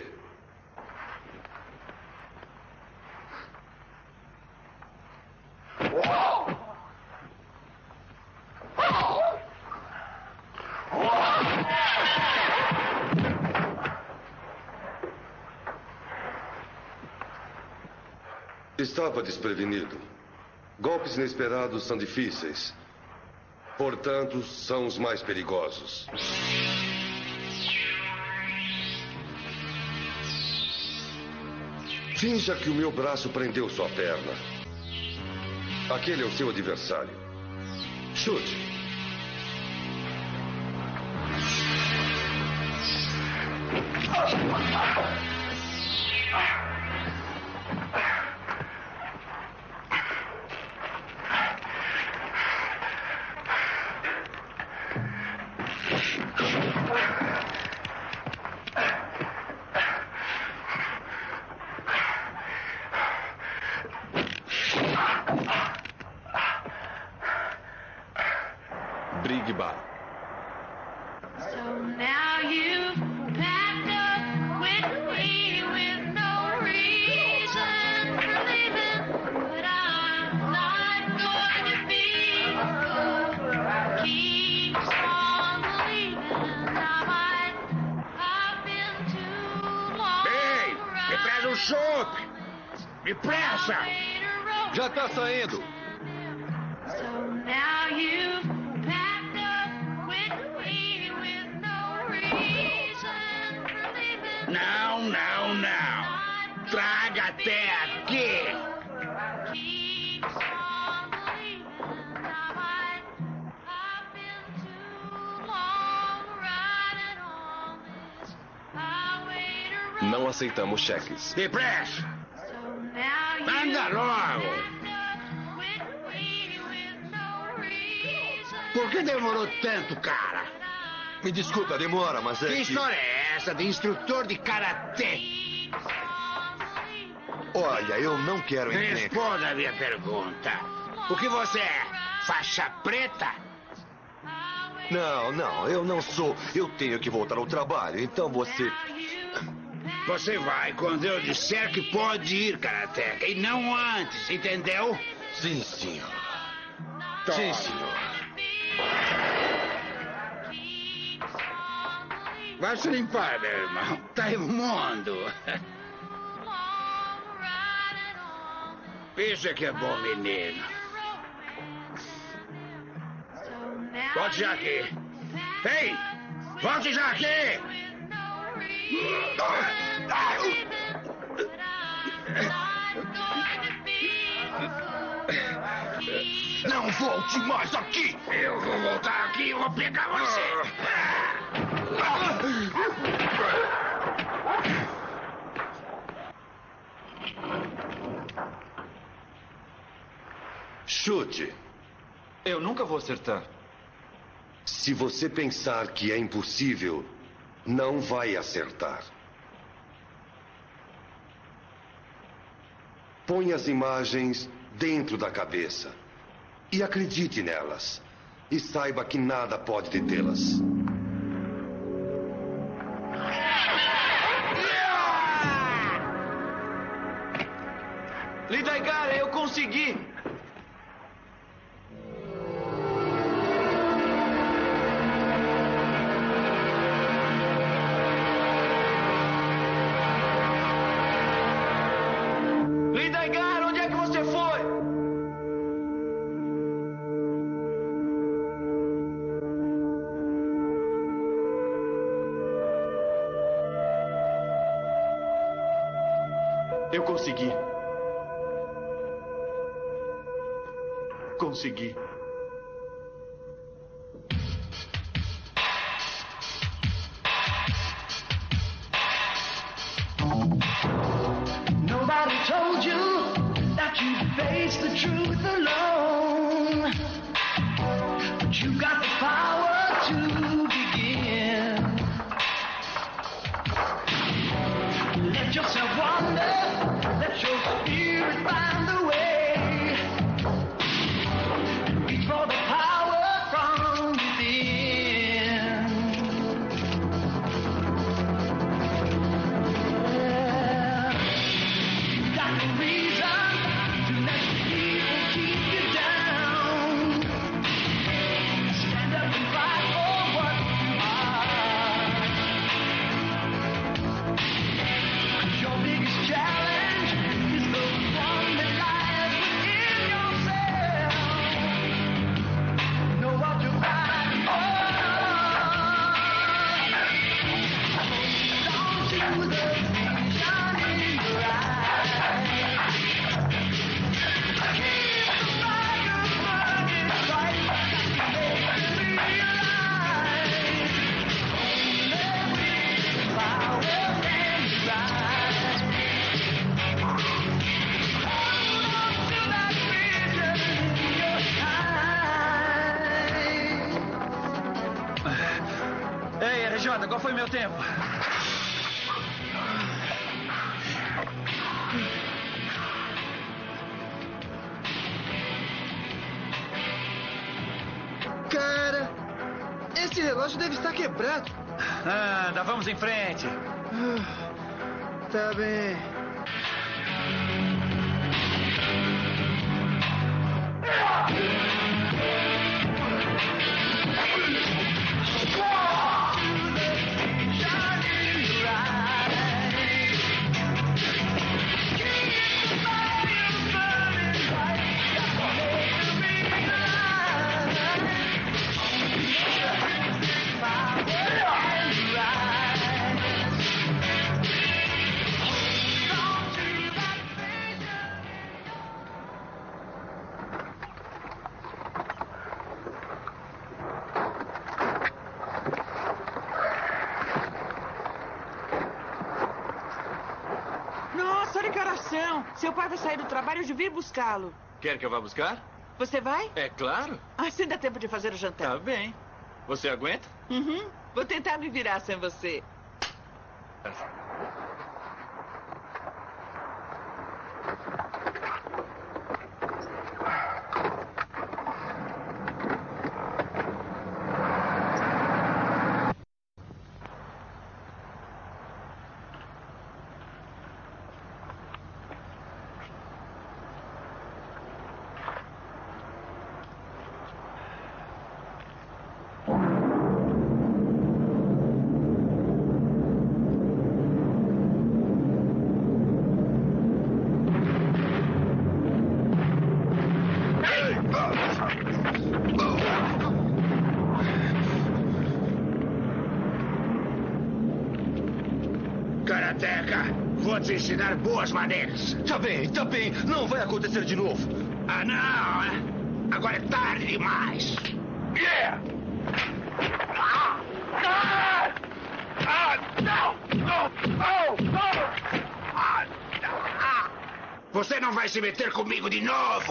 Estava desprevenido. Golpes inesperados são difíceis. Portanto, são os mais perigosos. Finja que o meu braço prendeu sua perna. Aquele é o seu adversário. Chute. Brigba. So now you've packed up with me with no reason for leaving, but I'm not going to be who keeps on believing I might have been too long. Ei, me traz um chope! Depressa! Já tá saindo. So now you've packed up with me with no reason for leaving. Não, não, não. Traga até aqui. Keeps on believing I might have been too long riding on this highway to roam. Não aceitamos cheques. Depressa! So now Anda you've logo! packed up with me with no reason Por que demorou tanto, cara? Me desculpa a demora, mas é que história é essa de instrutor de karatê? Olha, eu não quero entender. Responda a minha pergunta. O que você é? Faixa preta? Não, eu não sou. Eu tenho que voltar ao trabalho, então você... Você vai quando eu disser que pode ir, Karateka, e não antes, entendeu? Sim, senhor. Toma. Sim, senhor. Vai se limpar, meu irmão. Tá imundo. Isso é que é bom, menino. Volte já aqui. Ei! Volte já aqui! Não volte mais aqui! Eu vou voltar aqui e vou pegar você! Chute. Eu nunca vou acertar. Se você pensar que é impossível, não vai acertar. Põe as imagens dentro da cabeça e acredite nelas. E saiba que nada pode detê-las. Lee Daigara, eu consegui! Lee Daigara, onde é que você foi? Eu consegui. Consegui. Nobody told you that you'd face the truth alone. But you got the power to begin. Let yourself wander, let your spirit find the way. Reach for the power from within. You got no reason to let people keep you down. Stand up and fight for what you are. 'Cause your biggest challenge is the one that lies within yourself. Know what you're fighting for. Hold on to the vision in your eyes. Keep the fire burning bright. Make you realize only with power can you rise. Hold on to that vision in your eyes. Ei, RJ, qual foi meu tempo? Cara, esse relógio deve estar quebrado. Anda, vamos em frente. Tá bem. Nossa, olha que oração. Seu pai vai sair do trabalho, eu devia ir buscá-lo. Quer que eu vá buscar? Você vai? É claro. Assim dá tempo de fazer o jantar. Tá bem. Você aguenta? Uhum. Vou tentar me virar sem você. Karateka, vou te ensinar boas maneiras. Tá bem. Não vai acontecer de novo. Ah, não. Agora é tarde demais. Yeah! Você não vai se meter comigo de novo.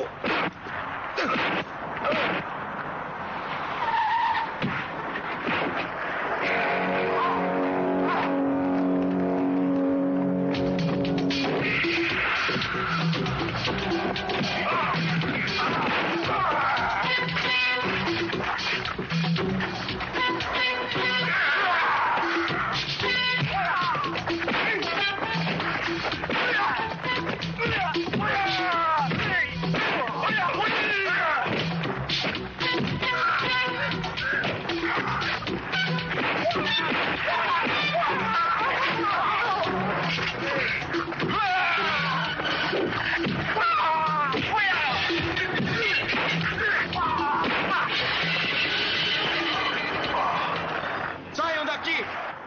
Saiam daqui!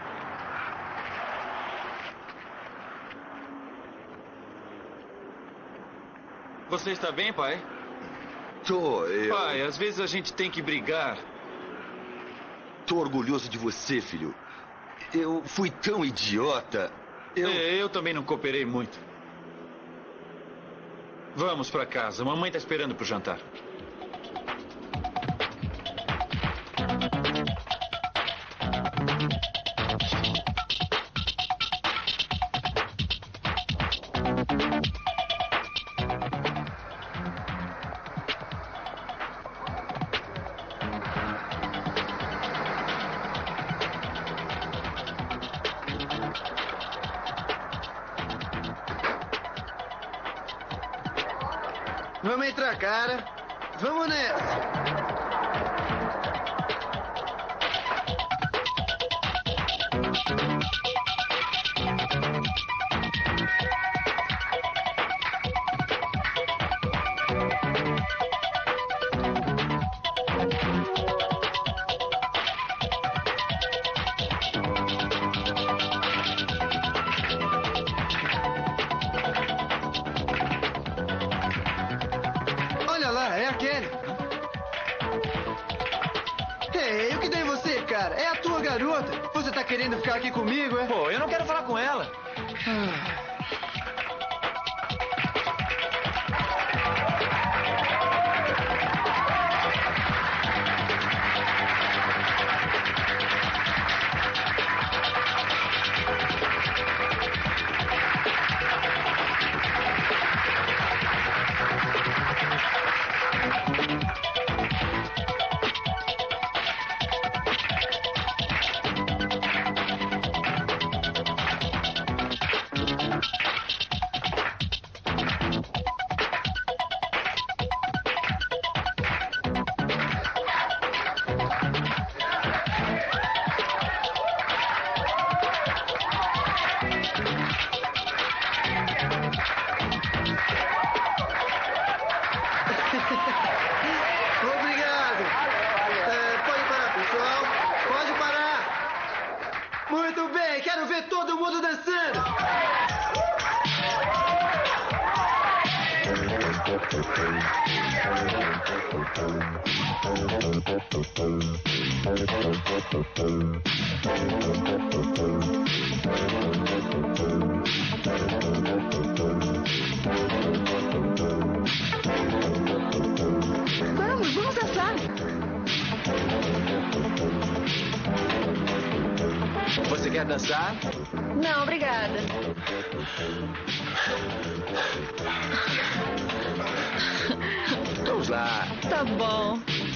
Você está bem, pai? Eu... Pai, às vezes a gente tem que brigar. Tô orgulhoso de você, filho. Eu fui tão idiota. Eu também não cooperei muito. Vamos para casa. Mamãe está esperando pro jantar. Vamos entrar, cara. Vamos nessa. Olha lá, é a Kelly. Ei, o que deu em você, cara? É a tua garota. Você tá querendo ficar aqui comigo, é? Pô, eu não quero falar com ela. Obrigado. Pode parar, pessoal. Pode parar. Muito bem, quero ver todo mundo dançando. Quer dançar? Não, obrigada. Vamos lá. Tá bom.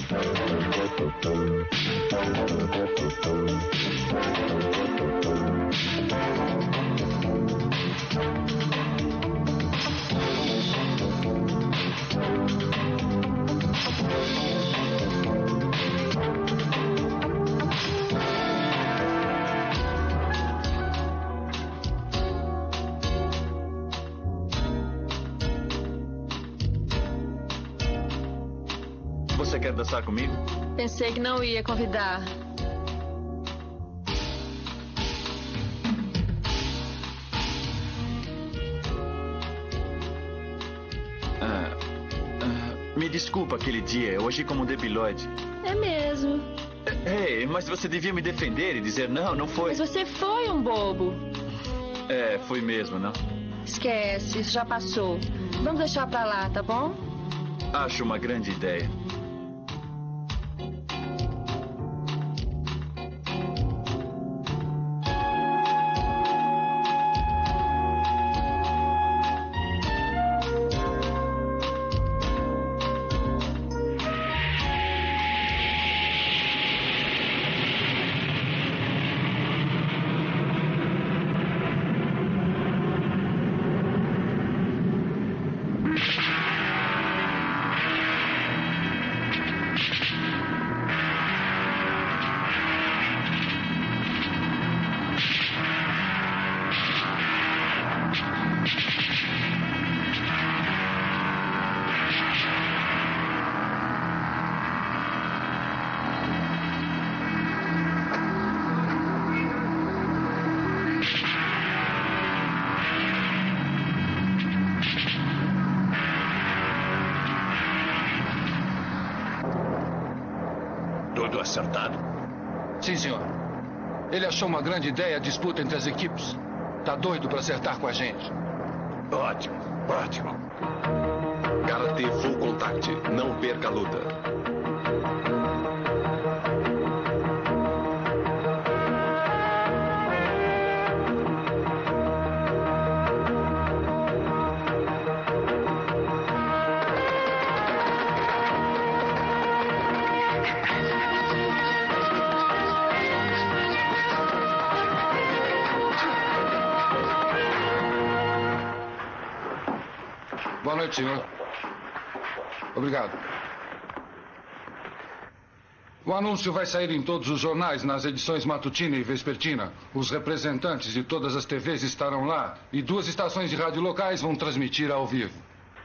Você quer dançar comigo? Pensei que não ia convidar. Me desculpa aquele dia, eu agi como um debilóide. É mesmo. Ei, mas você devia me defender e dizer não, não foi. Mas você foi um bobo. É, fui mesmo, não? Esquece, isso já passou. Vamos deixar pra lá, tá bom? Acho uma grande ideia. Tudo acertado? Sim, senhor. Ele achou uma grande ideia a disputa entre as equipes. Tá doido para acertar com a gente. Ótimo, ótimo. Karate Full Contact. Não perca a luta. Boa noite, senhor. Obrigado. O anúncio vai sair em todos os jornais, nas edições matutina e vespertina. Os representantes de todas as TVs estarão lá e 2 estações de rádio locais vão transmitir ao vivo.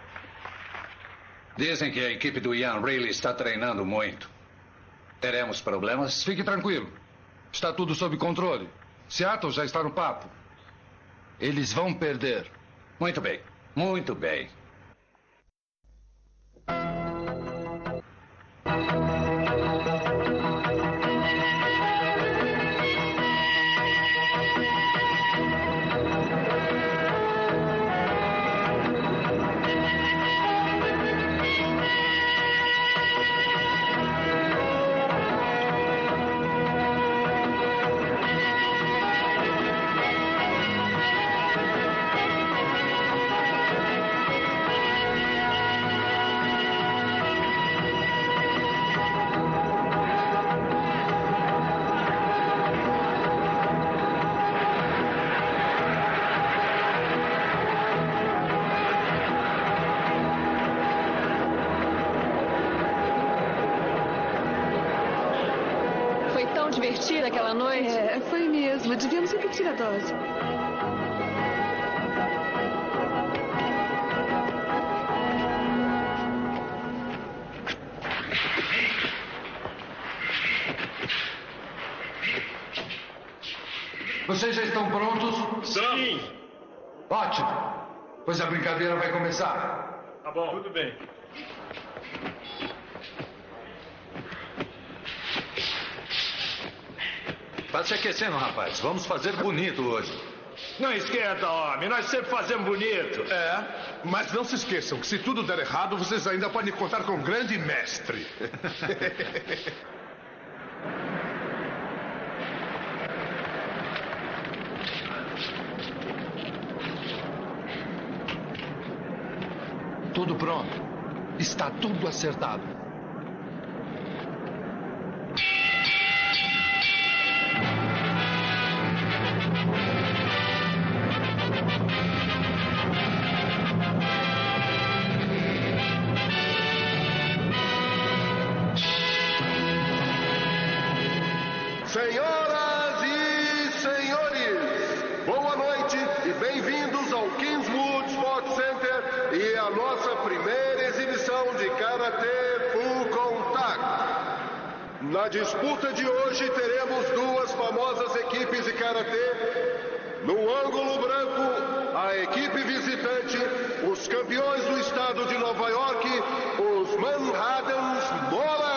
Dizem que a equipe do Ian Rayleigh está treinando muito. Teremos problemas? Fique tranquilo. Está tudo sob controle. Seattle já está no papo. Eles vão perder. Muito bem. Muito bem. Divertida aquela noite? É, foi mesmo. Devíamos repetir a dose. Vocês já estão prontos? Sim. Ótimo. Pois a brincadeira vai começar. Tá bom. Tudo bem. Vai se aquecendo, rapaz. Vamos fazer bonito hoje. Não esquenta, homem. Nós sempre fazemos bonito. É, mas não se esqueçam que se tudo der errado, vocês ainda podem contar com um grande mestre. tudo pronto. Está tudo acertado. Senhoras e senhores, boa noite e bem-vindos ao Kingswood Sports Center e a nossa primeira exibição de Karatê Full Contact. Na disputa de hoje teremos duas famosas equipes de Karatê. No ângulo branco, a equipe visitante, os campeões do estado de Nova York, os Manhattan Ballers.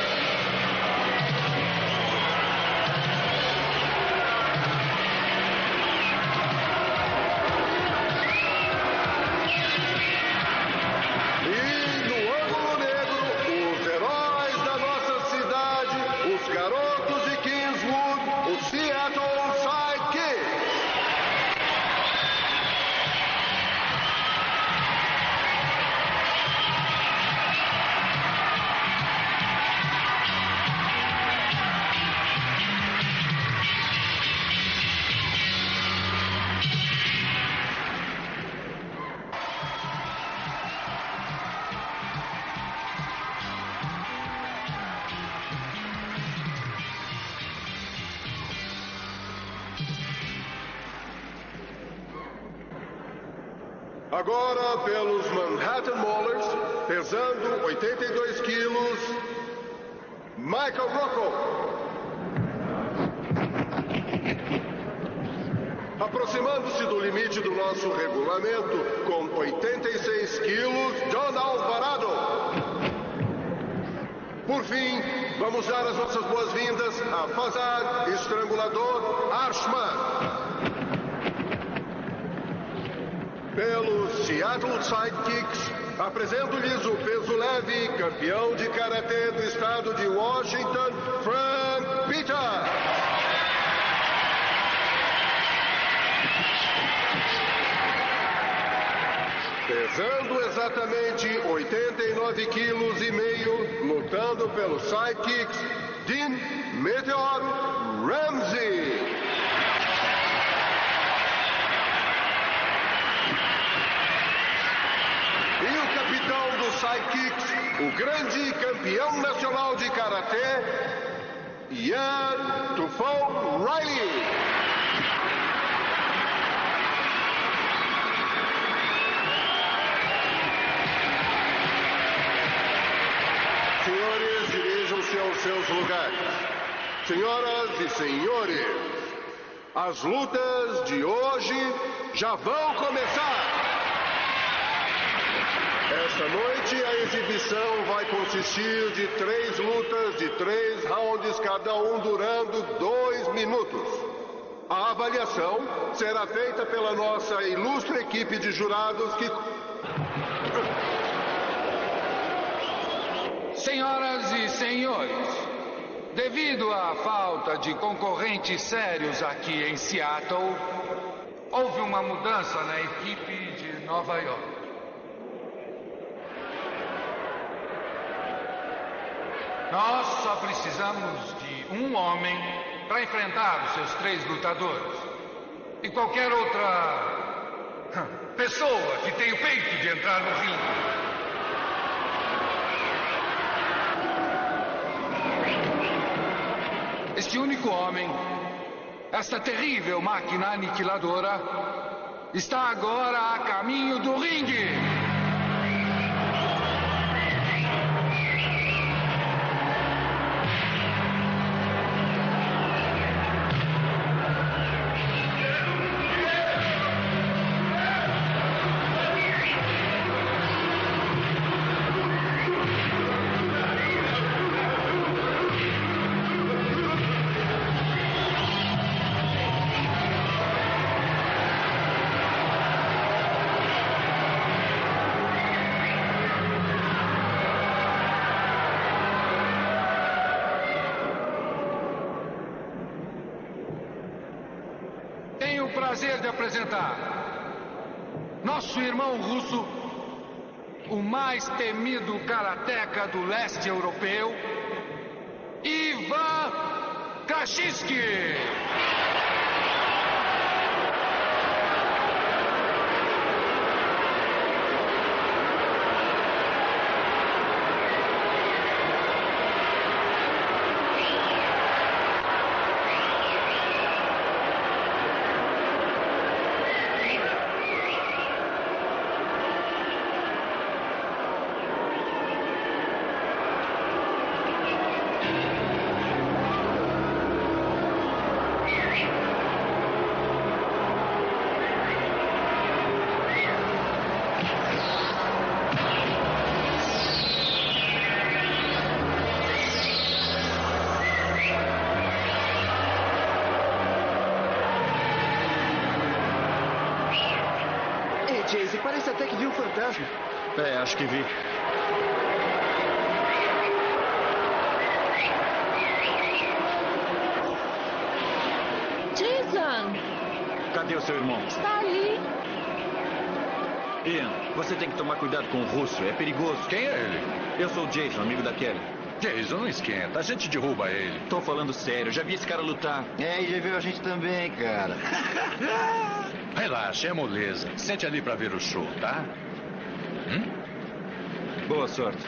Agora, pelos Manhattan Maulers, pesando 82 quilos, Michael Rocco. Aproximando-se do limite do nosso regulamento, com 86 quilos, John Alvarado. Por fim, vamos dar as nossas boas-vindas a Fazad Estrangulador Arshman. Pelos Seattle Sidekicks, apresento-lhes o peso leve, campeão de karatê do estado de Washington, Frank Peter. Pesando exatamente 89 quilos e meio, lutando pelos Sidekicks, Dean Meteor Ramsey. Sidekicks, o grande campeão nacional de karatê, Ian Tufão Riley. Senhores, dirijam-se aos seus lugares. Senhoras e senhores, as lutas de hoje já vão começar. Esta noite a exibição vai consistir de 3 lutas de 3 rounds, cada um durando 2 minutos. A avaliação será feita pela nossa ilustre equipe de jurados que... Senhoras e senhores, devido à falta de concorrentes sérios aqui em Seattle, houve uma mudança na equipe de Nova York. Nós só precisamos de um homem para enfrentar os seus 3 lutadores. E qualquer outra pessoa que tenha o peito de entrar no ringue. Este único homem, esta terrível máquina aniquiladora, está agora a caminho do ringue. Prazer de apresentar nosso irmão russo, o mais temido karateca do leste europeu, Ivan Krashinsky. Chase, parece até que viu um fantasma. É, acho que vi. Jason! Cadê o seu irmão? Está ali. Ian, você tem que tomar cuidado com o russo. É perigoso. Quem é ele? Eu sou o Jason, amigo da Kelly. Jason, não esquenta. A gente derruba ele. Tô falando sério. Já vi esse cara lutar. É, e já viu a gente também, cara. Relaxa, é moleza. Sente ali pra ver o show, tá? Boa sorte.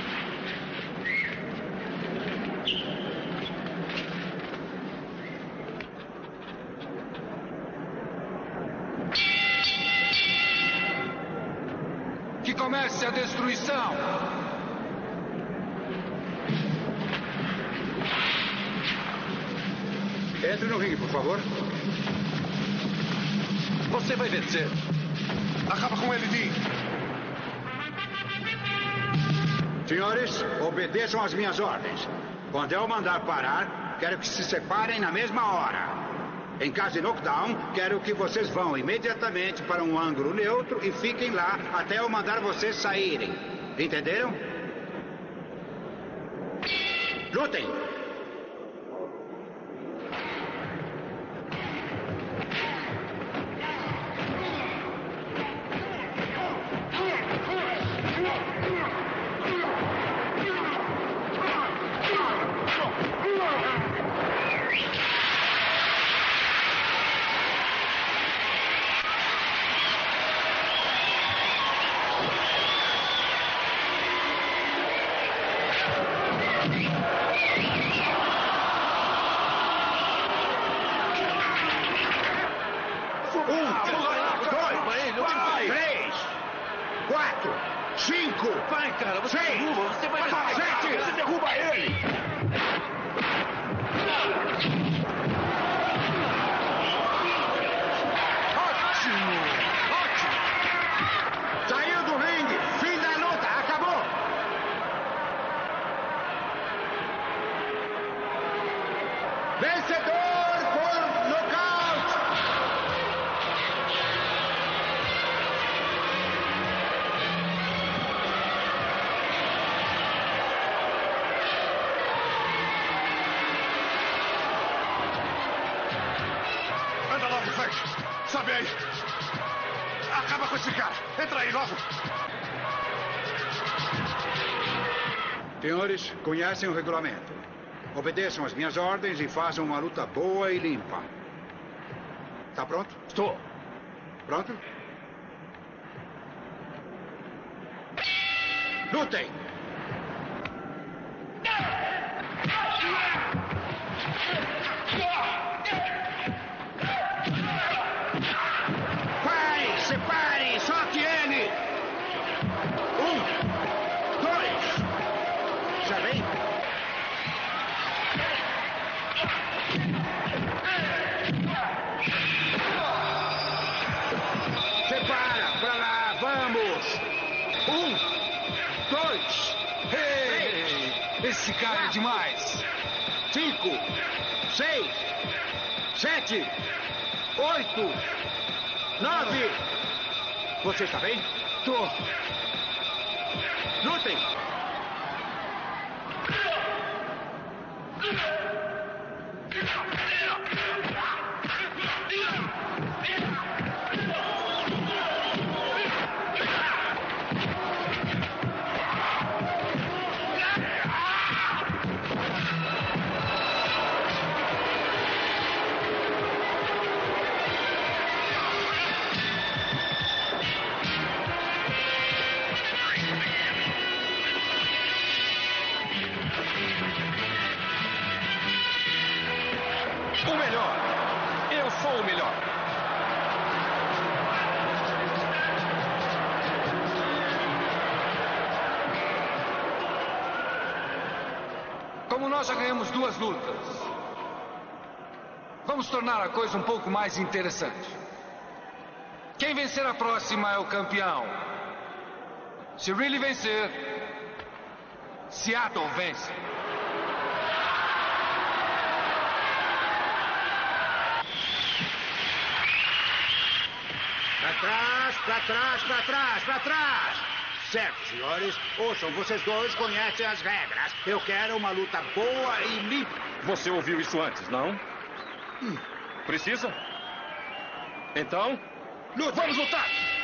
Que comece a destruição. Entre no ringue, por favor. Você vai vencer. Acaba com ele, Dean. Senhores, obedeçam às minhas ordens. Quando eu mandar parar, quero que se separem na mesma hora. Em caso de knockdown, quero que vocês vão imediatamente para um ângulo neutro e fiquem lá até eu mandar vocês saírem. Entenderam? Lutem! Vai, cara, você derruba, você vai derrubar. Você derruba ele. Ótimo! Saiu do ringue! Fim da luta! Acabou! Vencedor por nocaute! Anda logo, Frank. Sobe aí. Acaba com esse cara. Entra aí logo. Senhores, conhecem o regulamento. Obedeçam às minhas ordens e façam uma luta boa e limpa. Tá pronto? Estou. Pronto? Lutem! Pare! Separe! Solte ele! 1, 2. Já vem? Separa! Pra lá! Vamos! 1, 2. Ei, esse cara é demais. 5, 6, 7, 8, 9. Você está bem? Tô. Lutem! O melhor. Eu sou o melhor. Como nós já ganhamos 2 lutas, vamos tornar a coisa um pouco mais interessante. Quem vencer a próxima é o campeão. Se Riley vencer, Seattle vence. Pra trás, pra trás, pra trás, pra trás! Certo, senhores. Ouçam, vocês dois conhecem as regras. Eu quero uma luta boa e limpa. Você ouviu isso antes, não? Precisa? Então, vamos lutar!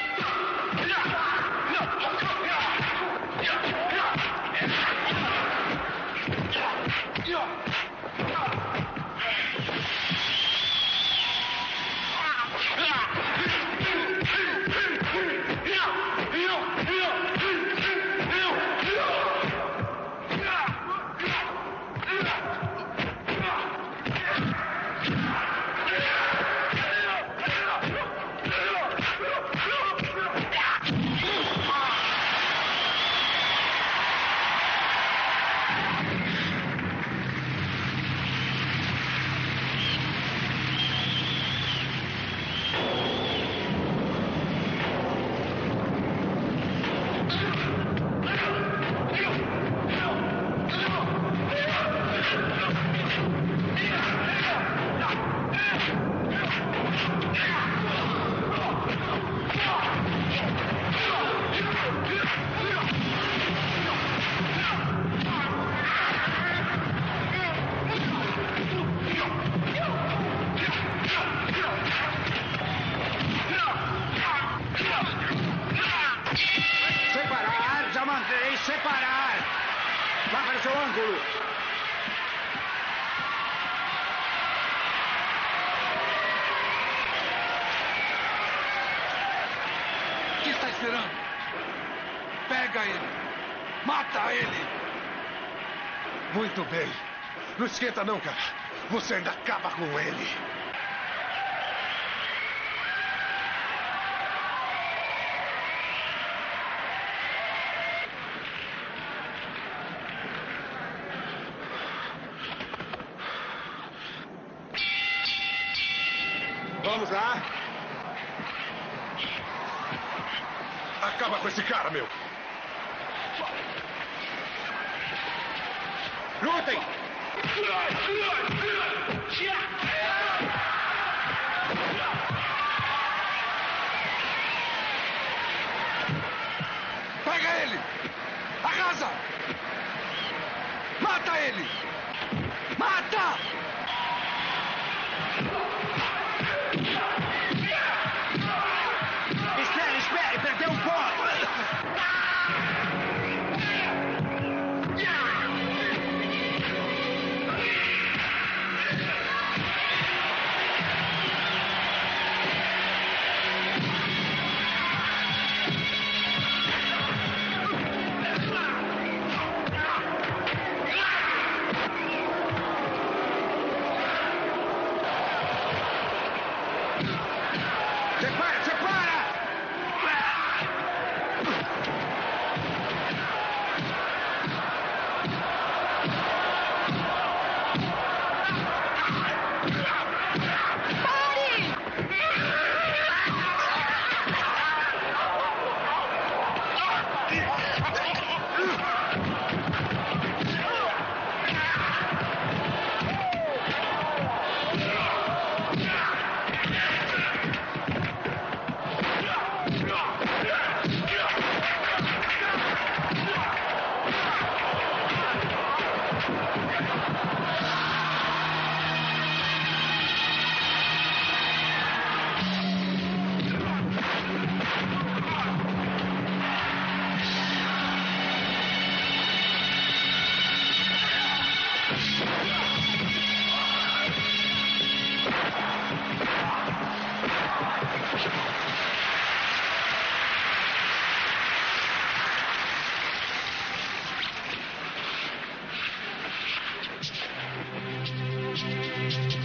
Separar, já mandei separar. Vá para o seu ângulo. O que está esperando? Pega ele. Mata ele. Muito bem. Não esquenta não, cara. Você ainda acaba com ele. Vamos lá. Acaba com esse cara, meu. Lutem! Pega ele! Arrasa! Mata ele! Mata! Espere, espere, perdeu um ponto.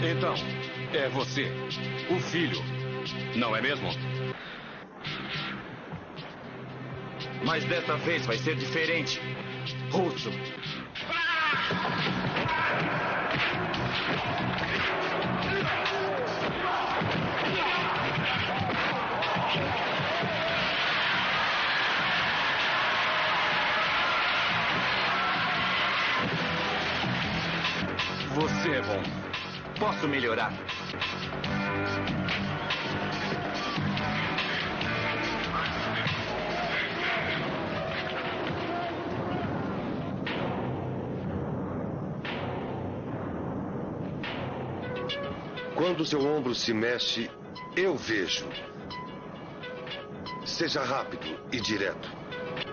Então, é você, o filho, não é mesmo? Mas desta vez vai ser diferente. Russo. Você é bom. Posso melhorar. Quando seu ombro se mexe, eu vejo. Seja rápido e direto.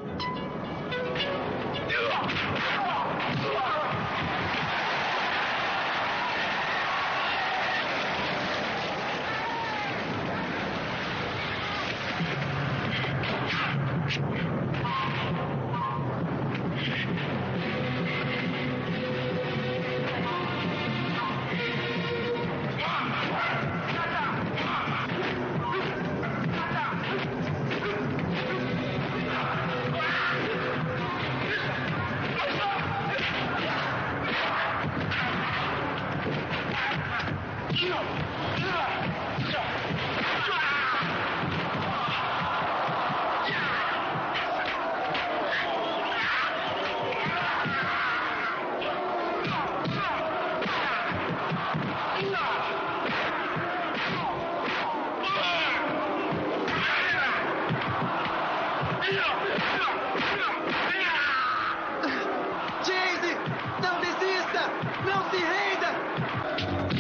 Chase! Não desista! Não se renda!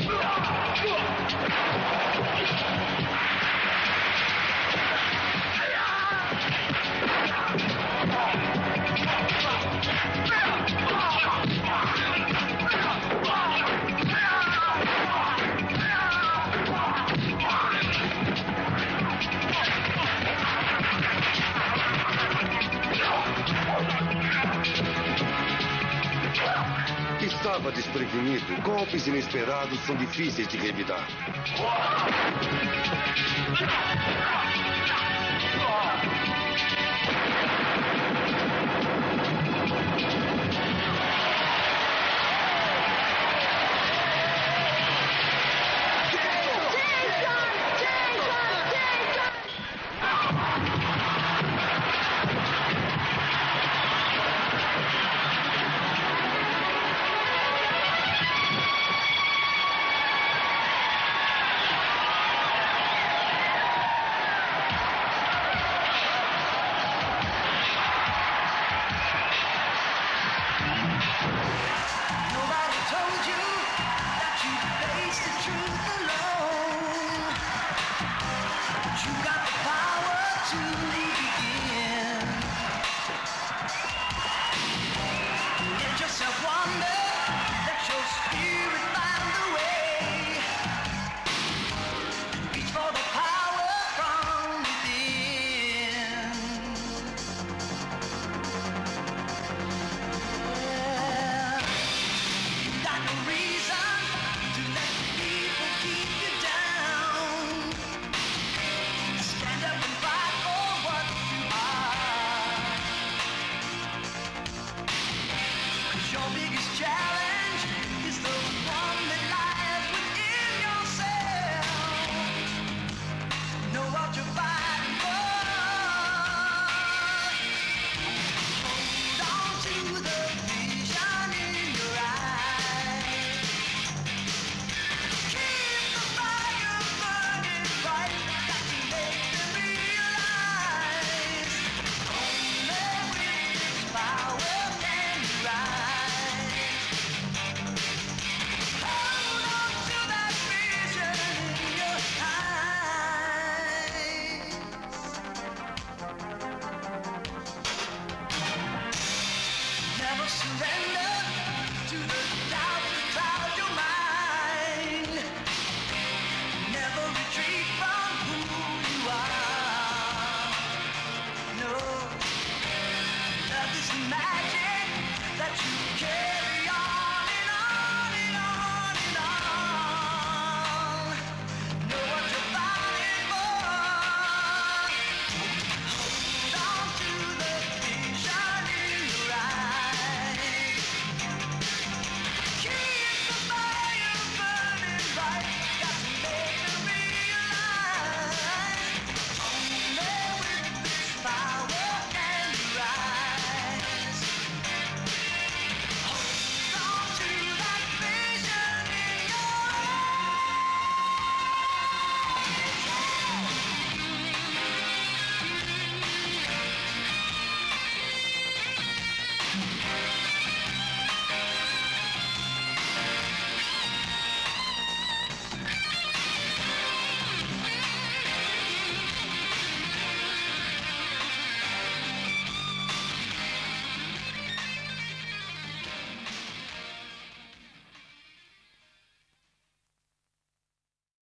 Estava desprevenido. Golpes inesperados são difíceis de revidar.